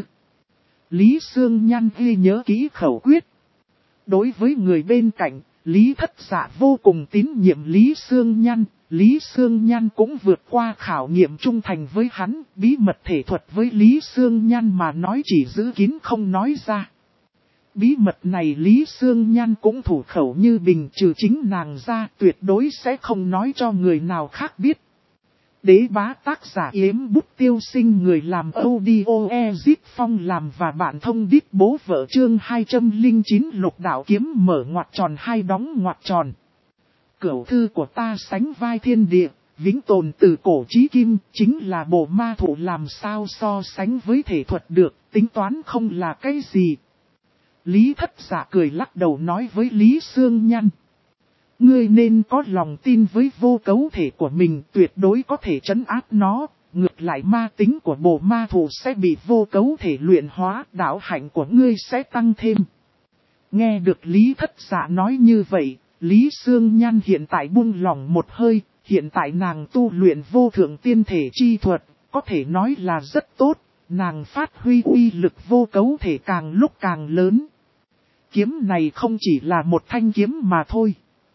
Lý Sương Nhan ghi nhớ kỹ khẩu quyết. Đối với người bên cạnh, Lý Thất Dạ vô cùng tín nhiệm Lý Sương Nhan. Lý Sương Nhan cũng vượt qua khảo nghiệm trung thành với hắn. Bí mật thể thuật với Lý Sương Nhan mà nói chỉ giữ kín không nói ra. Bí mật này Lý Sương Nhan cũng thủ khẩu như bình, trừ chính nàng ra, tuyệt đối sẽ không nói cho người nào khác biết. Đế bá tác giả Yếm Bút Tiêu Sinh, người làm audio Ezip Phong làm và bạn thông đít bố vợ, chương 209 Lục Đạo Kiếm mở ngoặc tròn hai đóng ngoặc tròn. Cửu thư của ta sánh vai thiên địa, vĩnh tồn từ cổ chí kim, chính là bộ ma thủ, làm sao so sánh với thể thuật được, tính toán không là cái gì. Lý Thất Dạ cười lắc đầu nói với Lý Sương Nhan. Ngươi nên có lòng tin với vô cấu thể của mình, tuyệt đối có thể trấn áp nó, ngược lại ma tính của bộ ma thủ sẽ bị vô cấu thể luyện hóa, đạo hạnh của ngươi sẽ tăng thêm. Nghe được Lý Thất Dạ nói như vậy, Lý Sương Nhan hiện tại buông lòng một hơi, hiện tại nàng tu luyện vô thượng tiên thể chi thuật, có thể nói là rất tốt, nàng phát huy uy lực vô cấu thể càng lúc càng lớn. Kiếm này không chỉ là một thanh kiếm mà thôi.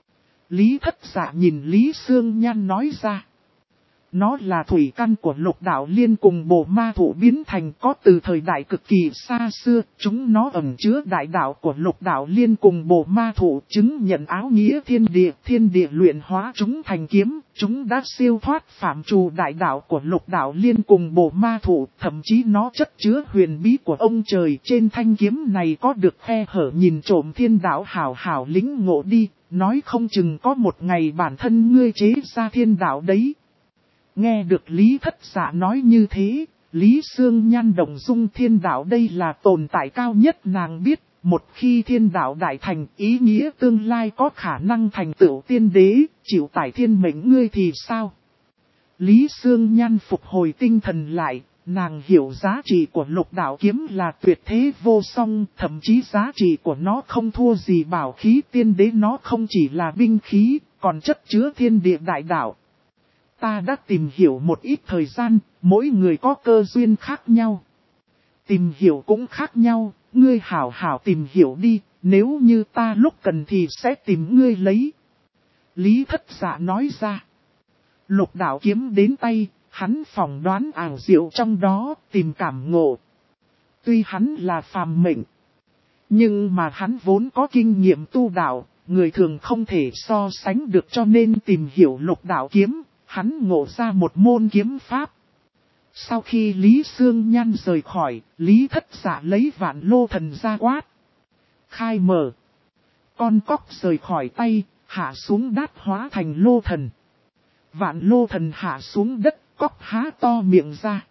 Lý Thất Dạ nhìn Lý Sương Nhan nói ra. Nó là thủy căn của Lục Đạo Liên cùng bộ ma thủ biến thành, có từ thời đại cực kỳ xa xưa, chúng nó ẩn chứa đại đạo của Lục Đạo Liên cùng bộ ma thủ, chứng nhận áo nghĩa thiên địa luyện hóa chúng thành kiếm, chúng đã siêu thoát phạm trù đại đạo của Lục Đạo Liên cùng bộ ma thủ, thậm chí nó chất chứa huyền bí của ông trời. Trên thanh kiếm này có được khe hở, nhìn trộm thiên đạo, hảo hảo lĩnh ngộ đi, nói không chừng có một ngày bản thân ngươi chế ra thiên đạo đấy. Nghe được Lý Thất Dạ nói như thế, Lý Sương Nhan động dung. Thiên đạo đây là tồn tại cao nhất nàng biết, một khi thiên đạo đại thành, ý nghĩa tương lai có khả năng thành tựu tiên đế, chịu tải thiên mệnh ngươi thì sao? Lý Sương Nhan phục hồi tinh thần lại, nàng hiểu giá trị của Lục Đạo Kiếm là tuyệt thế vô song, thậm chí giá trị của nó không thua gì bảo khí tiên đế, nó không chỉ là binh khí, còn chất chứa thiên địa đại đạo. Ta đã tìm hiểu một ít thời gian, mỗi người có cơ duyên khác nhau. Tìm hiểu cũng khác nhau, ngươi hảo hảo tìm hiểu đi, nếu như ta lúc cần thì sẽ tìm ngươi lấy. Lý Thất Dạ nói ra. Lục Đạo Kiếm đến tay, hắn phỏng đoán ảo diệu trong đó, tìm cảm ngộ. Tuy hắn là phàm mệnh, nhưng mà hắn vốn có kinh nghiệm tu đạo, người thường không thể so sánh được, cho nên tìm hiểu Lục Đạo Kiếm. Hắn ngộ ra một môn kiếm pháp. Sau khi Lý Sương Nhan rời khỏi, Lý Thất Dạ lấy Vạn Lô Thần ra quát. Khai mở. Con cóc rời khỏi tay, hạ xuống đát hóa thành lô thần. Vạn Lô Thần hạ xuống đất, cóc há to miệng ra.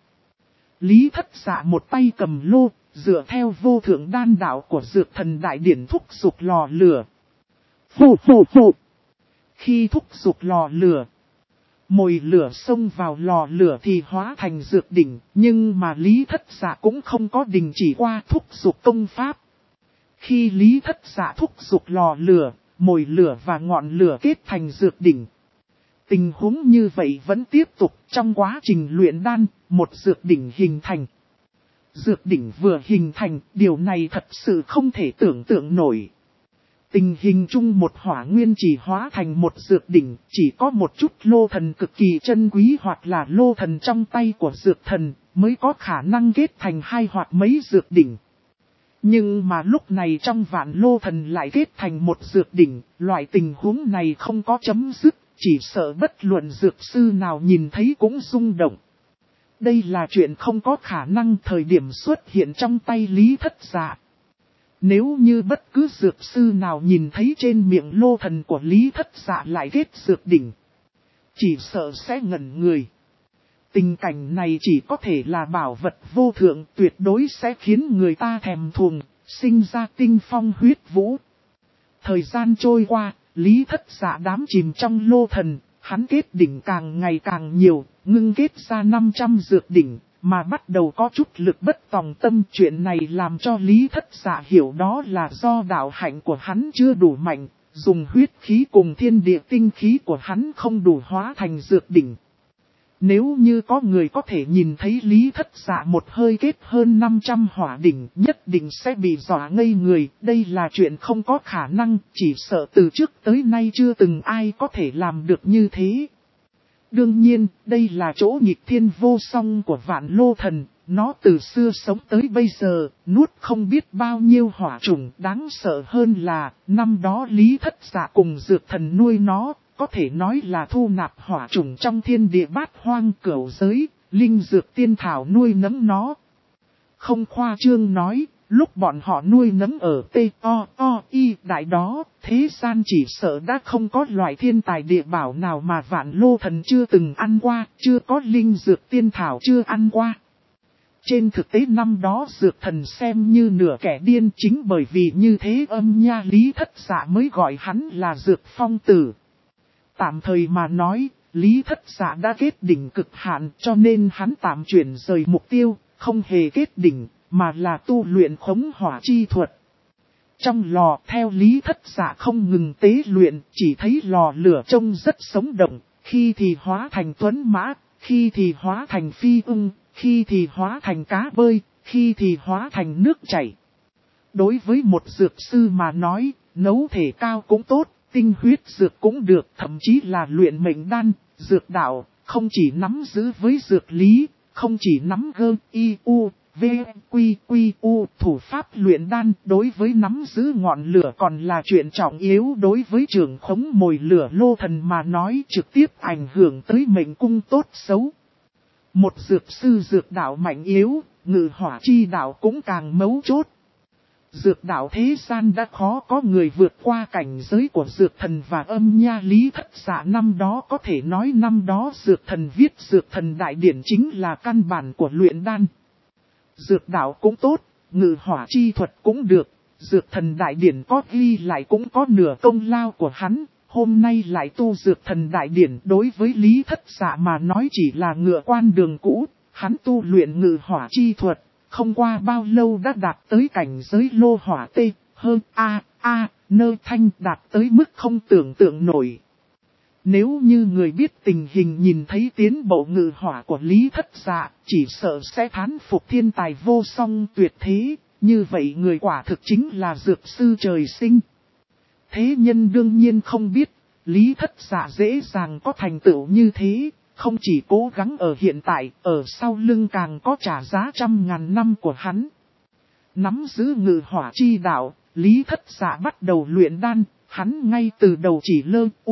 Lý Thất Dạ một tay cầm lô, dựa theo vô thượng đan đạo của Dược Thần Đại Điển thúc giục lò lửa. Phù phù phù. Khi thúc giục lò lửa, mồi lửa xông vào lò lửa thì hóa thành dược đỉnh, nhưng mà Lý Thất Dạ cũng không có đình chỉ qua thúc giục công pháp. Khi Lý Thất Dạ thúc giục lò lửa, mồi lửa và ngọn lửa kết thành dược đỉnh. Tình huống như vậy vẫn tiếp tục, trong quá trình luyện đan, một dược đỉnh hình thành. Dược đỉnh vừa hình thành, điều này thật sự không thể tưởng tượng nổi. Tình hình chung một hỏa nguyên chỉ hóa thành một dược đỉnh, chỉ có một chút lô thần cực kỳ chân quý hoặc là lô thần trong tay của dược thần, mới có khả năng kết thành hai hoặc mấy dược đỉnh. Nhưng mà lúc này trong vạn lô thần lại kết thành một dược đỉnh, loại tình huống này không có chấm dứt, chỉ sợ bất luận dược sư nào nhìn thấy cũng rung động. Đây là chuyện không có khả năng thời điểm xuất hiện trong tay Lý Thất Dạ. Nếu như bất cứ dược sư nào nhìn thấy trên miệng lô thần của Lý Thất Dạ lại kết dược đỉnh, chỉ sợ sẽ ngẩn người. Tình cảnh này chỉ có thể là bảo vật vô thượng, tuyệt đối sẽ khiến người ta thèm thuồng, sinh ra tinh phong huyết vũ. Thời gian trôi qua, Lý Thất Dạ đắm chìm trong lô thần, hắn kết đỉnh càng ngày càng nhiều, ngưng kết ra 500 dược đỉnh, mà bắt đầu có chút lực bất tòng tâm. Chuyện này làm cho Lý Thất Dạ hiểu đó là do đạo hạnh của hắn chưa đủ mạnh, dùng huyết khí cùng thiên địa tinh khí của hắn không đủ hóa thành dược đỉnh. Nếu như có người có thể nhìn thấy Lý Thất Dạ một hơi kết hơn 500 hỏa đỉnh, nhất định sẽ bị dọa ngây người. Đây là chuyện không có khả năng, chỉ sợ từ trước tới nay chưa từng ai có thể làm được như thế. Đương nhiên, đây là chỗ nghịch thiên vô song của Vạn Lô Thần, nó từ xưa sống tới bây giờ, nuốt không biết bao nhiêu hỏa trùng. Đáng sợ hơn là, năm đó Lý Thất Dạ cùng Dược Thần nuôi nó, có thể nói là thu nạp hỏa trùng trong thiên địa bát hoang cửu giới, linh dược tiên thảo nuôi nấng nó. Không khoa trương nói, lúc bọn họ nuôi nấng ở T.O.O.I. đại đó, thế gian chỉ sợ đã không có loại thiên tài địa bảo nào mà Vạn Lô Thần chưa từng ăn qua, chưa có linh dược tiên thảo chưa ăn qua. Trên thực tế năm đó Dược Thần xem như nửa kẻ điên, chính bởi vì như thế âm nha Lý Thất Dạ mới gọi hắn là Dược Phong Tử. Tạm thời mà nói, Lý Thất Dạ đã kết đỉnh cực hạn, cho nên hắn tạm chuyển rời mục tiêu, không hề kết đỉnh, mà là tu luyện khống hỏa chi thuật. Trong lò, theo Lý Thất Dạ không ngừng tế luyện, chỉ thấy lò lửa trông rất sống động, khi thì hóa thành tuấn mã, khi thì hóa thành phi ưng, khi thì hóa thành cá bơi, khi thì hóa thành nước chảy. Đối với một dược sư mà nói, nấu thể cao cũng tốt, tinh huyết dược cũng được, thậm chí là luyện mệnh đan, dược đạo, không chỉ nắm giữ với dược lý, không chỉ nắm gơ, y, u, v, quy, quy, u, thủ pháp luyện đan, đối với nắm giữ ngọn lửa còn là chuyện trọng yếu. Đối với trưởng khống mồi lửa Lô Thần mà nói, trực tiếp ảnh hưởng tới mệnh cung tốt xấu. Một dược sư dược đạo mạnh yếu, ngự hỏa chi đạo cũng càng mấu chốt. Dược đạo thế gian đã khó có người vượt qua cảnh giới của Dược Thần và âm nha Lý Thất Dạ năm đó, có thể nói năm đó Dược Thần viết Dược Thần Đại Điển chính là căn bản của luyện đan. Dược đạo cũng tốt, ngự hỏa chi thuật cũng được, Dược Thần Đại Điển có ghi lại cũng có nửa công lao của hắn. Hôm nay lại tu Dược Thần Đại Điển, đối với Lý Thất Dạ mà nói chỉ là ngựa quan đường cũ, hắn tu luyện ngự hỏa chi thuật. Không qua bao lâu đã đạt tới cảnh giới lô hỏa tê, hơn nơ thanh, đạt tới mức không tưởng tượng nổi. Nếu như người biết tình hình nhìn thấy tiến bộ ngự hỏa của Lý Thất Dạ, chỉ sợ sẽ thán phục thiên tài vô song tuyệt thế, như vậy người quả thực chính là dược sư trời sinh. Thế nhân đương nhiên không biết, Lý Thất Dạ dễ dàng có thành tựu như thế. Không chỉ cố gắng ở hiện tại, ở sau lưng càng có trả giá trăm ngàn năm của hắn. Nắm giữ ngự hỏa chi đạo, Lý Thất Dạ bắt đầu luyện đan, hắn ngay từ đầu chỉ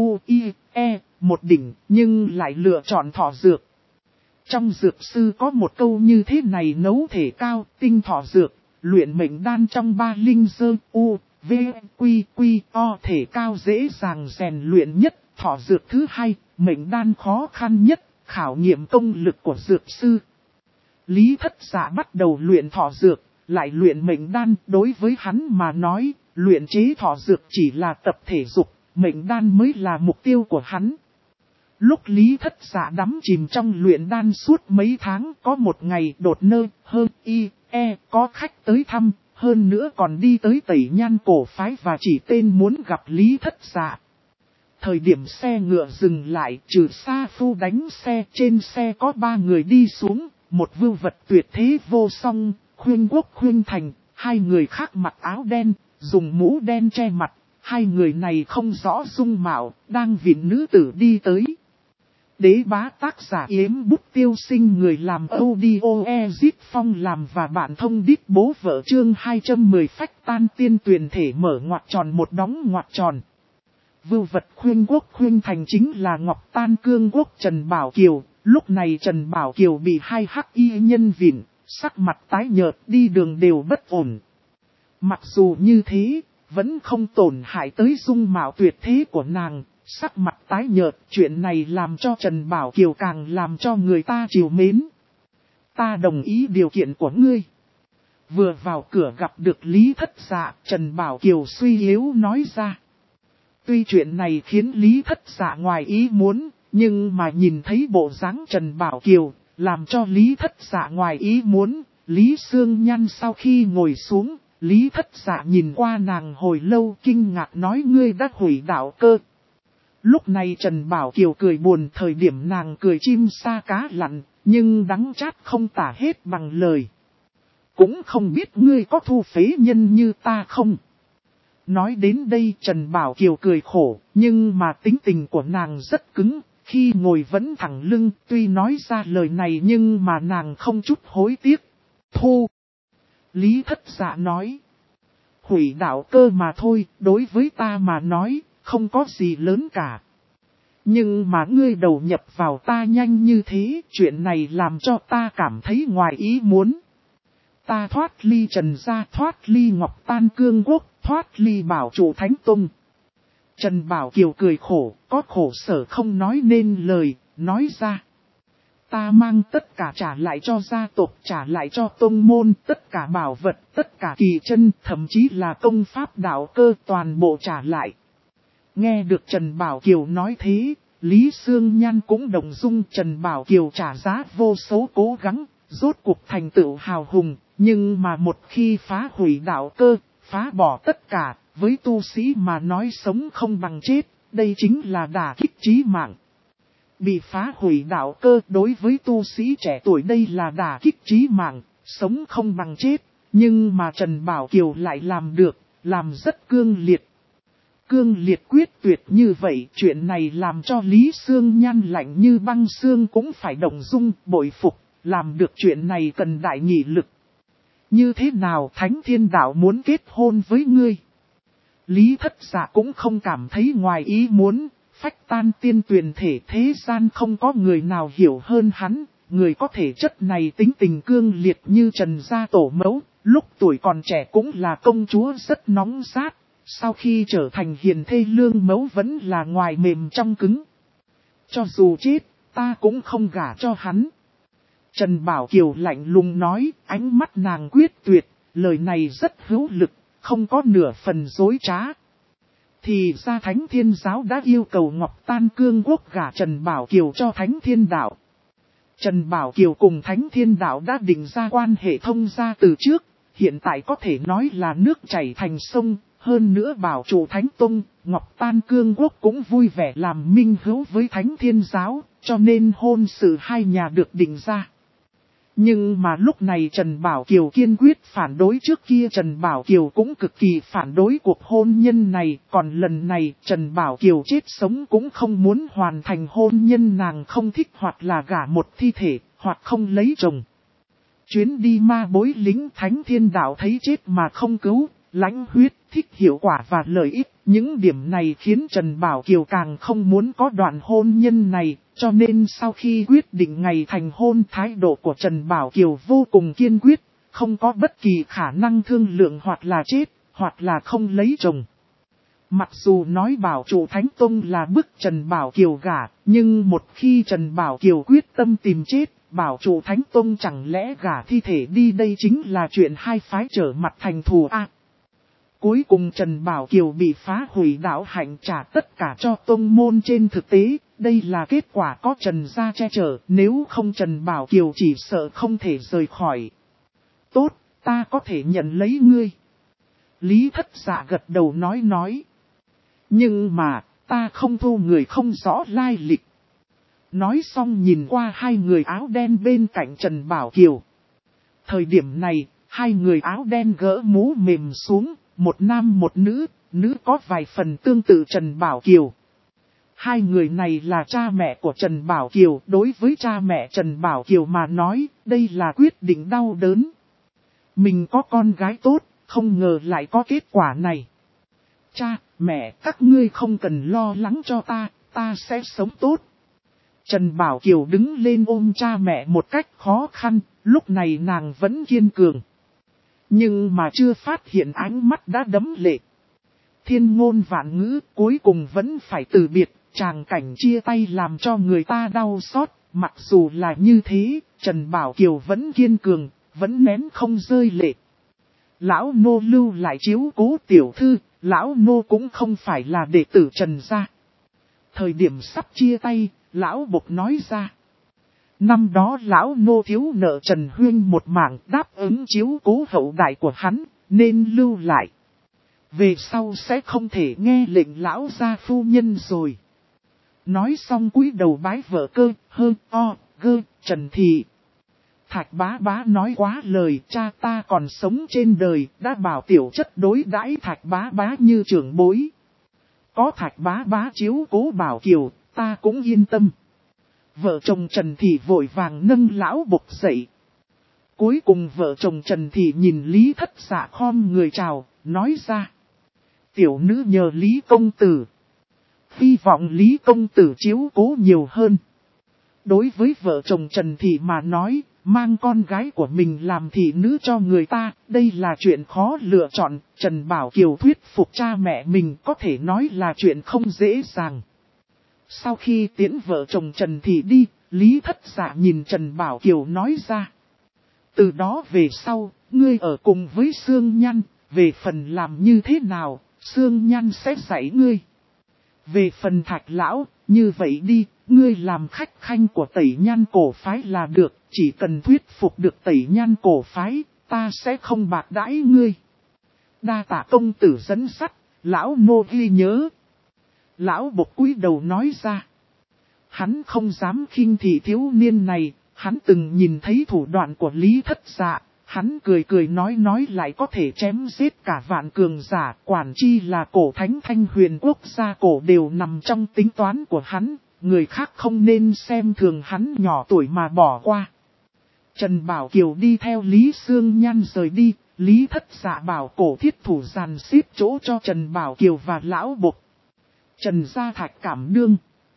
một đỉnh, nhưng lại lựa chọn thọ dược. Trong dược sư có một câu như thế này: nấu thể cao, tinh thọ dược, luyện mệnh đan trong ba linh dơ, thể cao dễ dàng rèn luyện nhất, thọ dược thứ hai. Mệnh đan khó khăn nhất, khảo nghiệm công lực của dược sư. Lý Thất Dạ bắt đầu luyện thọ dược, lại luyện mệnh đan. Đối với hắn mà nói, luyện chế thọ dược chỉ là tập thể dục, mệnh đan mới là mục tiêu của hắn. Lúc Lý Thất Dạ đắm chìm trong luyện đan suốt mấy tháng, có một ngày đột có khách tới thăm, hơn nữa còn đi tới Tẩy Nhan cổ phái và chỉ tên muốn gặp Lý Thất Dạ. Thời điểm xe ngựa dừng lại, trừ Sa Phu đánh xe, trên xe có 3 người đi xuống, một vưu vật tuyệt thế vô song, Khuyên Quốc Khuyên Thành, 2 người khác mặc áo đen, dùng mũ đen che mặt, 2 người này không rõ dung mạo, đang vịn nữ tử đi tới. Đế Bá tác giả Yếm Bút Tiêu Sinh, người làm audio Ezit Phong làm và bản thông đít bố vợ, chương 210 phách tan tiên tuyển thể mở ngoặc tròn một đóng ngoặc tròn. Vưu vật Khuyên Quốc Khuyên Thành chính là Ngọc Tan Cương Quốc Trần Bảo Kiều. Lúc này Trần Bảo Kiều bị 2 hắc y nhân vịn, sắc mặt tái nhợt, đi đường đều bất ổn. Mặc dù như thế, vẫn không tổn hại tới dung mạo tuyệt thế của nàng. sắc mặt tái nhợt, chuyện này làm cho Trần Bảo Kiều càng làm cho người ta trìu mến. Ta đồng ý điều kiện của ngươi. Vừa vào cửa gặp được Lý Thất Dạ, Trần Bảo Kiều suy yếu nói ra. Tuy chuyện này khiến Lý Thất Dạ ngoài ý muốn, nhưng mà nhìn thấy bộ dáng Trần Bảo Kiều, làm cho Lý Thất Dạ ngoài ý muốn. Lý Sương Nhan sau khi ngồi xuống, Lý Thất Dạ nhìn qua nàng hồi lâu kinh ngạc nói ngươi đã hủy đạo cơ. Lúc này Trần Bảo Kiều cười buồn, thời điểm nàng cười chim sa cá lặn, nhưng đắng chát không tả hết bằng lời. Cũng không biết ngươi có thu phế nhân như ta không? Nói đến đây Trần Bảo Kiều cười khổ, nhưng mà tính tình của nàng rất cứng, khi ngồi vẫn thẳng lưng, tuy nói ra lời này nhưng mà nàng không chút hối tiếc. Thu. Lý Thất Dạ nói. Hủy đạo cơ mà thôi, đối với ta mà nói, không có gì lớn cả. Nhưng mà ngươi đầu nhập vào ta nhanh như thế, chuyện này làm cho ta cảm thấy ngoài ý muốn. Ta thoát ly Trần gia, thoát ly Ngọc Tan Cương Quốc, thoát ly Bảo Trụ Thánh Tông. Trần Bảo Kiều cười khổ, có khổ sở không nói nên lời, nói ra. Ta mang tất cả trả lại cho gia tộc, trả lại cho tông môn, tất cả bảo vật, tất cả kỳ chân, thậm chí là công pháp đạo cơ toàn bộ trả lại. Nghe được Trần Bảo Kiều nói thế, Lý Sương Nhan cũng đồng dung. Trần Bảo Kiều trả giá vô số cố gắng, rốt cuộc thành tựu hào hùng, nhưng mà một khi phá hủy đạo cơ, phá bỏ tất cả, với tu sĩ mà nói sống không bằng chết, đây chính là đả kích chí mạng. Bị phá hủy đạo cơ đối với tu sĩ trẻ tuổi đây là đả kích chí mạng, sống không bằng chết, nhưng mà Trần Bảo Kiều lại làm được, làm rất cương liệt. Cương liệt quyết tuyệt như vậy, chuyện này làm cho Lý Sương Nhan lạnh như băng xương cũng phải động dung, bội phục, làm được chuyện này cần đại nghị lực. Như thế nào Thánh Thiên Đạo muốn kết hôn với ngươi? Lý Thất Dạ cũng không cảm thấy ngoài ý muốn, phách tan tiên tuyển thể thế gian không có người nào hiểu hơn hắn, người có thể chất này tính tình cương liệt như Trần gia tổ mẫu, lúc tuổi còn trẻ cũng là công chúa rất nóng sát, sau khi trở thành hiền thê lương mẫu vẫn là ngoài mềm trong cứng. Cho dù chết, ta cũng không gả cho hắn. Trần Bảo Kiều lạnh lùng nói, ánh mắt nàng quyết tuyệt, lời này rất hữu lực, không có nửa phần dối trá. Thì ra Thánh Thiên Giáo đã yêu cầu Ngọc Tan Cương Quốc gả Trần Bảo Kiều cho Thánh Thiên Đạo. Trần Bảo Kiều cùng Thánh Thiên Đạo đã định ra quan hệ thông gia từ trước, hiện tại có thể nói là nước chảy thành sông, hơn nữa Bảo Trụ Thánh Tông, Ngọc Tan Cương Quốc cũng vui vẻ làm minh hữu với Thánh Thiên Giáo, cho nên hôn sự hai nhà được định ra. Nhưng mà lúc này Trần Bảo Kiều kiên quyết phản đối, trước kia Trần Bảo Kiều cũng cực kỳ phản đối cuộc hôn nhân này, còn lần này Trần Bảo Kiều chết sống cũng không muốn hoàn thành hôn nhân, nàng không thích hoặc là gả một thi thể, hoặc không lấy chồng. Chuyến đi ma bối lính Thánh Thiên Đạo thấy chết mà không cứu, lãnh huyết, thích hiệu quả và lợi ích, những điểm này khiến Trần Bảo Kiều càng không muốn có đoạn hôn nhân này. Cho nên sau khi quyết định ngày thành hôn, thái độ của Trần Bảo Kiều vô cùng kiên quyết, không có bất kỳ khả năng thương lượng hoặc là chết, hoặc là không lấy chồng. Mặc dù nói Bảo Trụ Thánh Tông là bức Trần Bảo Kiều gả, nhưng một khi Trần Bảo Kiều quyết tâm tìm chết, Bảo Trụ Thánh Tông chẳng lẽ gả thi thể đi, đây chính là chuyện hai phái trở mặt thành thù a. Cuối cùng Trần Bảo Kiều bị phá hủy đạo hạnh, trả tất cả cho tông môn. Trên thực tế, đây là kết quả có Trần gia che chở, nếu không Trần Bảo Kiều chỉ sợ không thể rời khỏi. Tốt, ta có thể nhận lấy ngươi. Lý Thất Dạ gật đầu nói. Nhưng mà, ta không thu người không rõ lai lịch. Nói xong nhìn qua hai người áo đen bên cạnh Trần Bảo Kiều. Thời điểm này, hai người áo đen gỡ mũ mềm xuống. Một nam một nữ, nữ có vài phần tương tự Trần Bảo Kiều. Hai người này là cha mẹ của Trần Bảo Kiều, đối với cha mẹ Trần Bảo Kiều mà nói, đây là quyết định đau đớn. Mình có con gái tốt, không ngờ lại có kết quả này. Cha, mẹ, các ngươi không cần lo lắng cho ta sẽ sống tốt. Trần Bảo Kiều đứng lên ôm cha mẹ một cách khó khăn, lúc này nàng vẫn kiên cường. Nhưng mà chưa phát hiện ánh mắt đã đẫm lệ. Thiên ngôn vạn ngữ cuối cùng vẫn phải từ biệt, tràng cảnh chia tay làm cho người ta đau xót, mặc dù là như thế, Trần Bảo Kiều vẫn kiên cường, vẫn nén không rơi lệ. Lão nô lưu lại chiếu cố tiểu thư, lão nô cũng không phải là đệ tử Trần gia. Thời điểm sắp chia tay, lão bộc nói ra. Năm đó lão nô thiếu nợ Trần Huyên một mảng, đáp ứng chiếu cố hậu đại của hắn, nên lưu lại. Về sau sẽ không thể nghe lệnh lão gia phu nhân rồi. Nói xong cúi đầu bái vợ cơ, Trần Thị. Thạch bá bá nói quá lời, cha ta còn sống trên đời, đã bảo tiểu chất đối đãi thạch bá bá như trưởng bối. Có thạch bá bá chiếu cố Bảo Kiều, ta cũng yên tâm. Vợ chồng Trần Thị vội vàng nâng lão bộc dậy. Cuối cùng vợ chồng Trần Thị nhìn Lý Thất Dạ khom người chào, nói ra. Tiểu nữ nhờ Lý công tử. Hy vọng Lý công tử chiếu cố nhiều hơn. Đối với vợ chồng Trần Thị mà nói, mang con gái của mình làm thị nữ cho người ta, đây là chuyện khó lựa chọn. Trần Bảo Kiều thuyết phục cha mẹ mình có thể nói là chuyện không dễ dàng. Sau khi tiễn vợ chồng Trần Thị đi, Lý Thất Dạ nhìn Trần Bảo Kiều nói ra. Từ đó về sau, ngươi ở cùng với Sương Nhan, về phần làm như thế nào, Sương Nhan sẽ dạy ngươi. Về phần Thạch lão, như vậy đi, ngươi làm khách khanh của Tẩy Nhan cổ phái là được, chỉ cần thuyết phục được Tẩy Nhan cổ phái, ta sẽ không bạc đãi ngươi. Đa tạ công tử dẫn sắt, lão nô ghi nhớ. Lão bộc cúi đầu nói ra. Hắn không dám khinh thị thiếu niên này, hắn từng nhìn thấy thủ đoạn của Lý Thất Dạ, hắn cười cười nói lại có thể chém giết cả vạn cường giả, quản chi là cổ thánh Thanh Huyền quốc gia cổ đều nằm trong tính toán của hắn, người khác không nên xem thường hắn nhỏ tuổi mà bỏ qua. Trần Bảo Kiều đi theo Lý Sương Nhan rời đi, Lý Thất Dạ bảo cổ thiết thủ dàn xếp chỗ cho Trần Bảo Kiều và lão bộc. Trần gia Thạch cảm đương.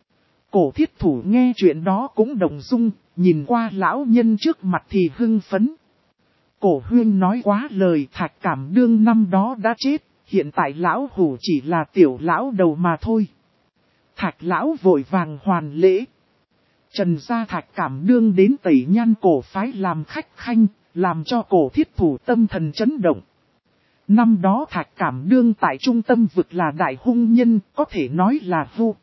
Cổ thiết thủ nghe chuyện đó cũng đồng dung, nhìn qua lão nhân trước mặt thì hưng phấn. Cổ huyên nói quá lời, Thạch cảm đương năm đó đã chết, hiện tại lão hủ chỉ là tiểu lão đầu mà thôi. Thạch lão vội vàng hoàn lễ. Trần gia Thạch cảm đương đến Tẩy Nhan cổ phái làm khách khanh, làm cho cổ thiết thủ tâm thần chấn động. Năm đó Thạch cảm đương tại trung tâm vực là đại hung nhân, có thể nói là vu.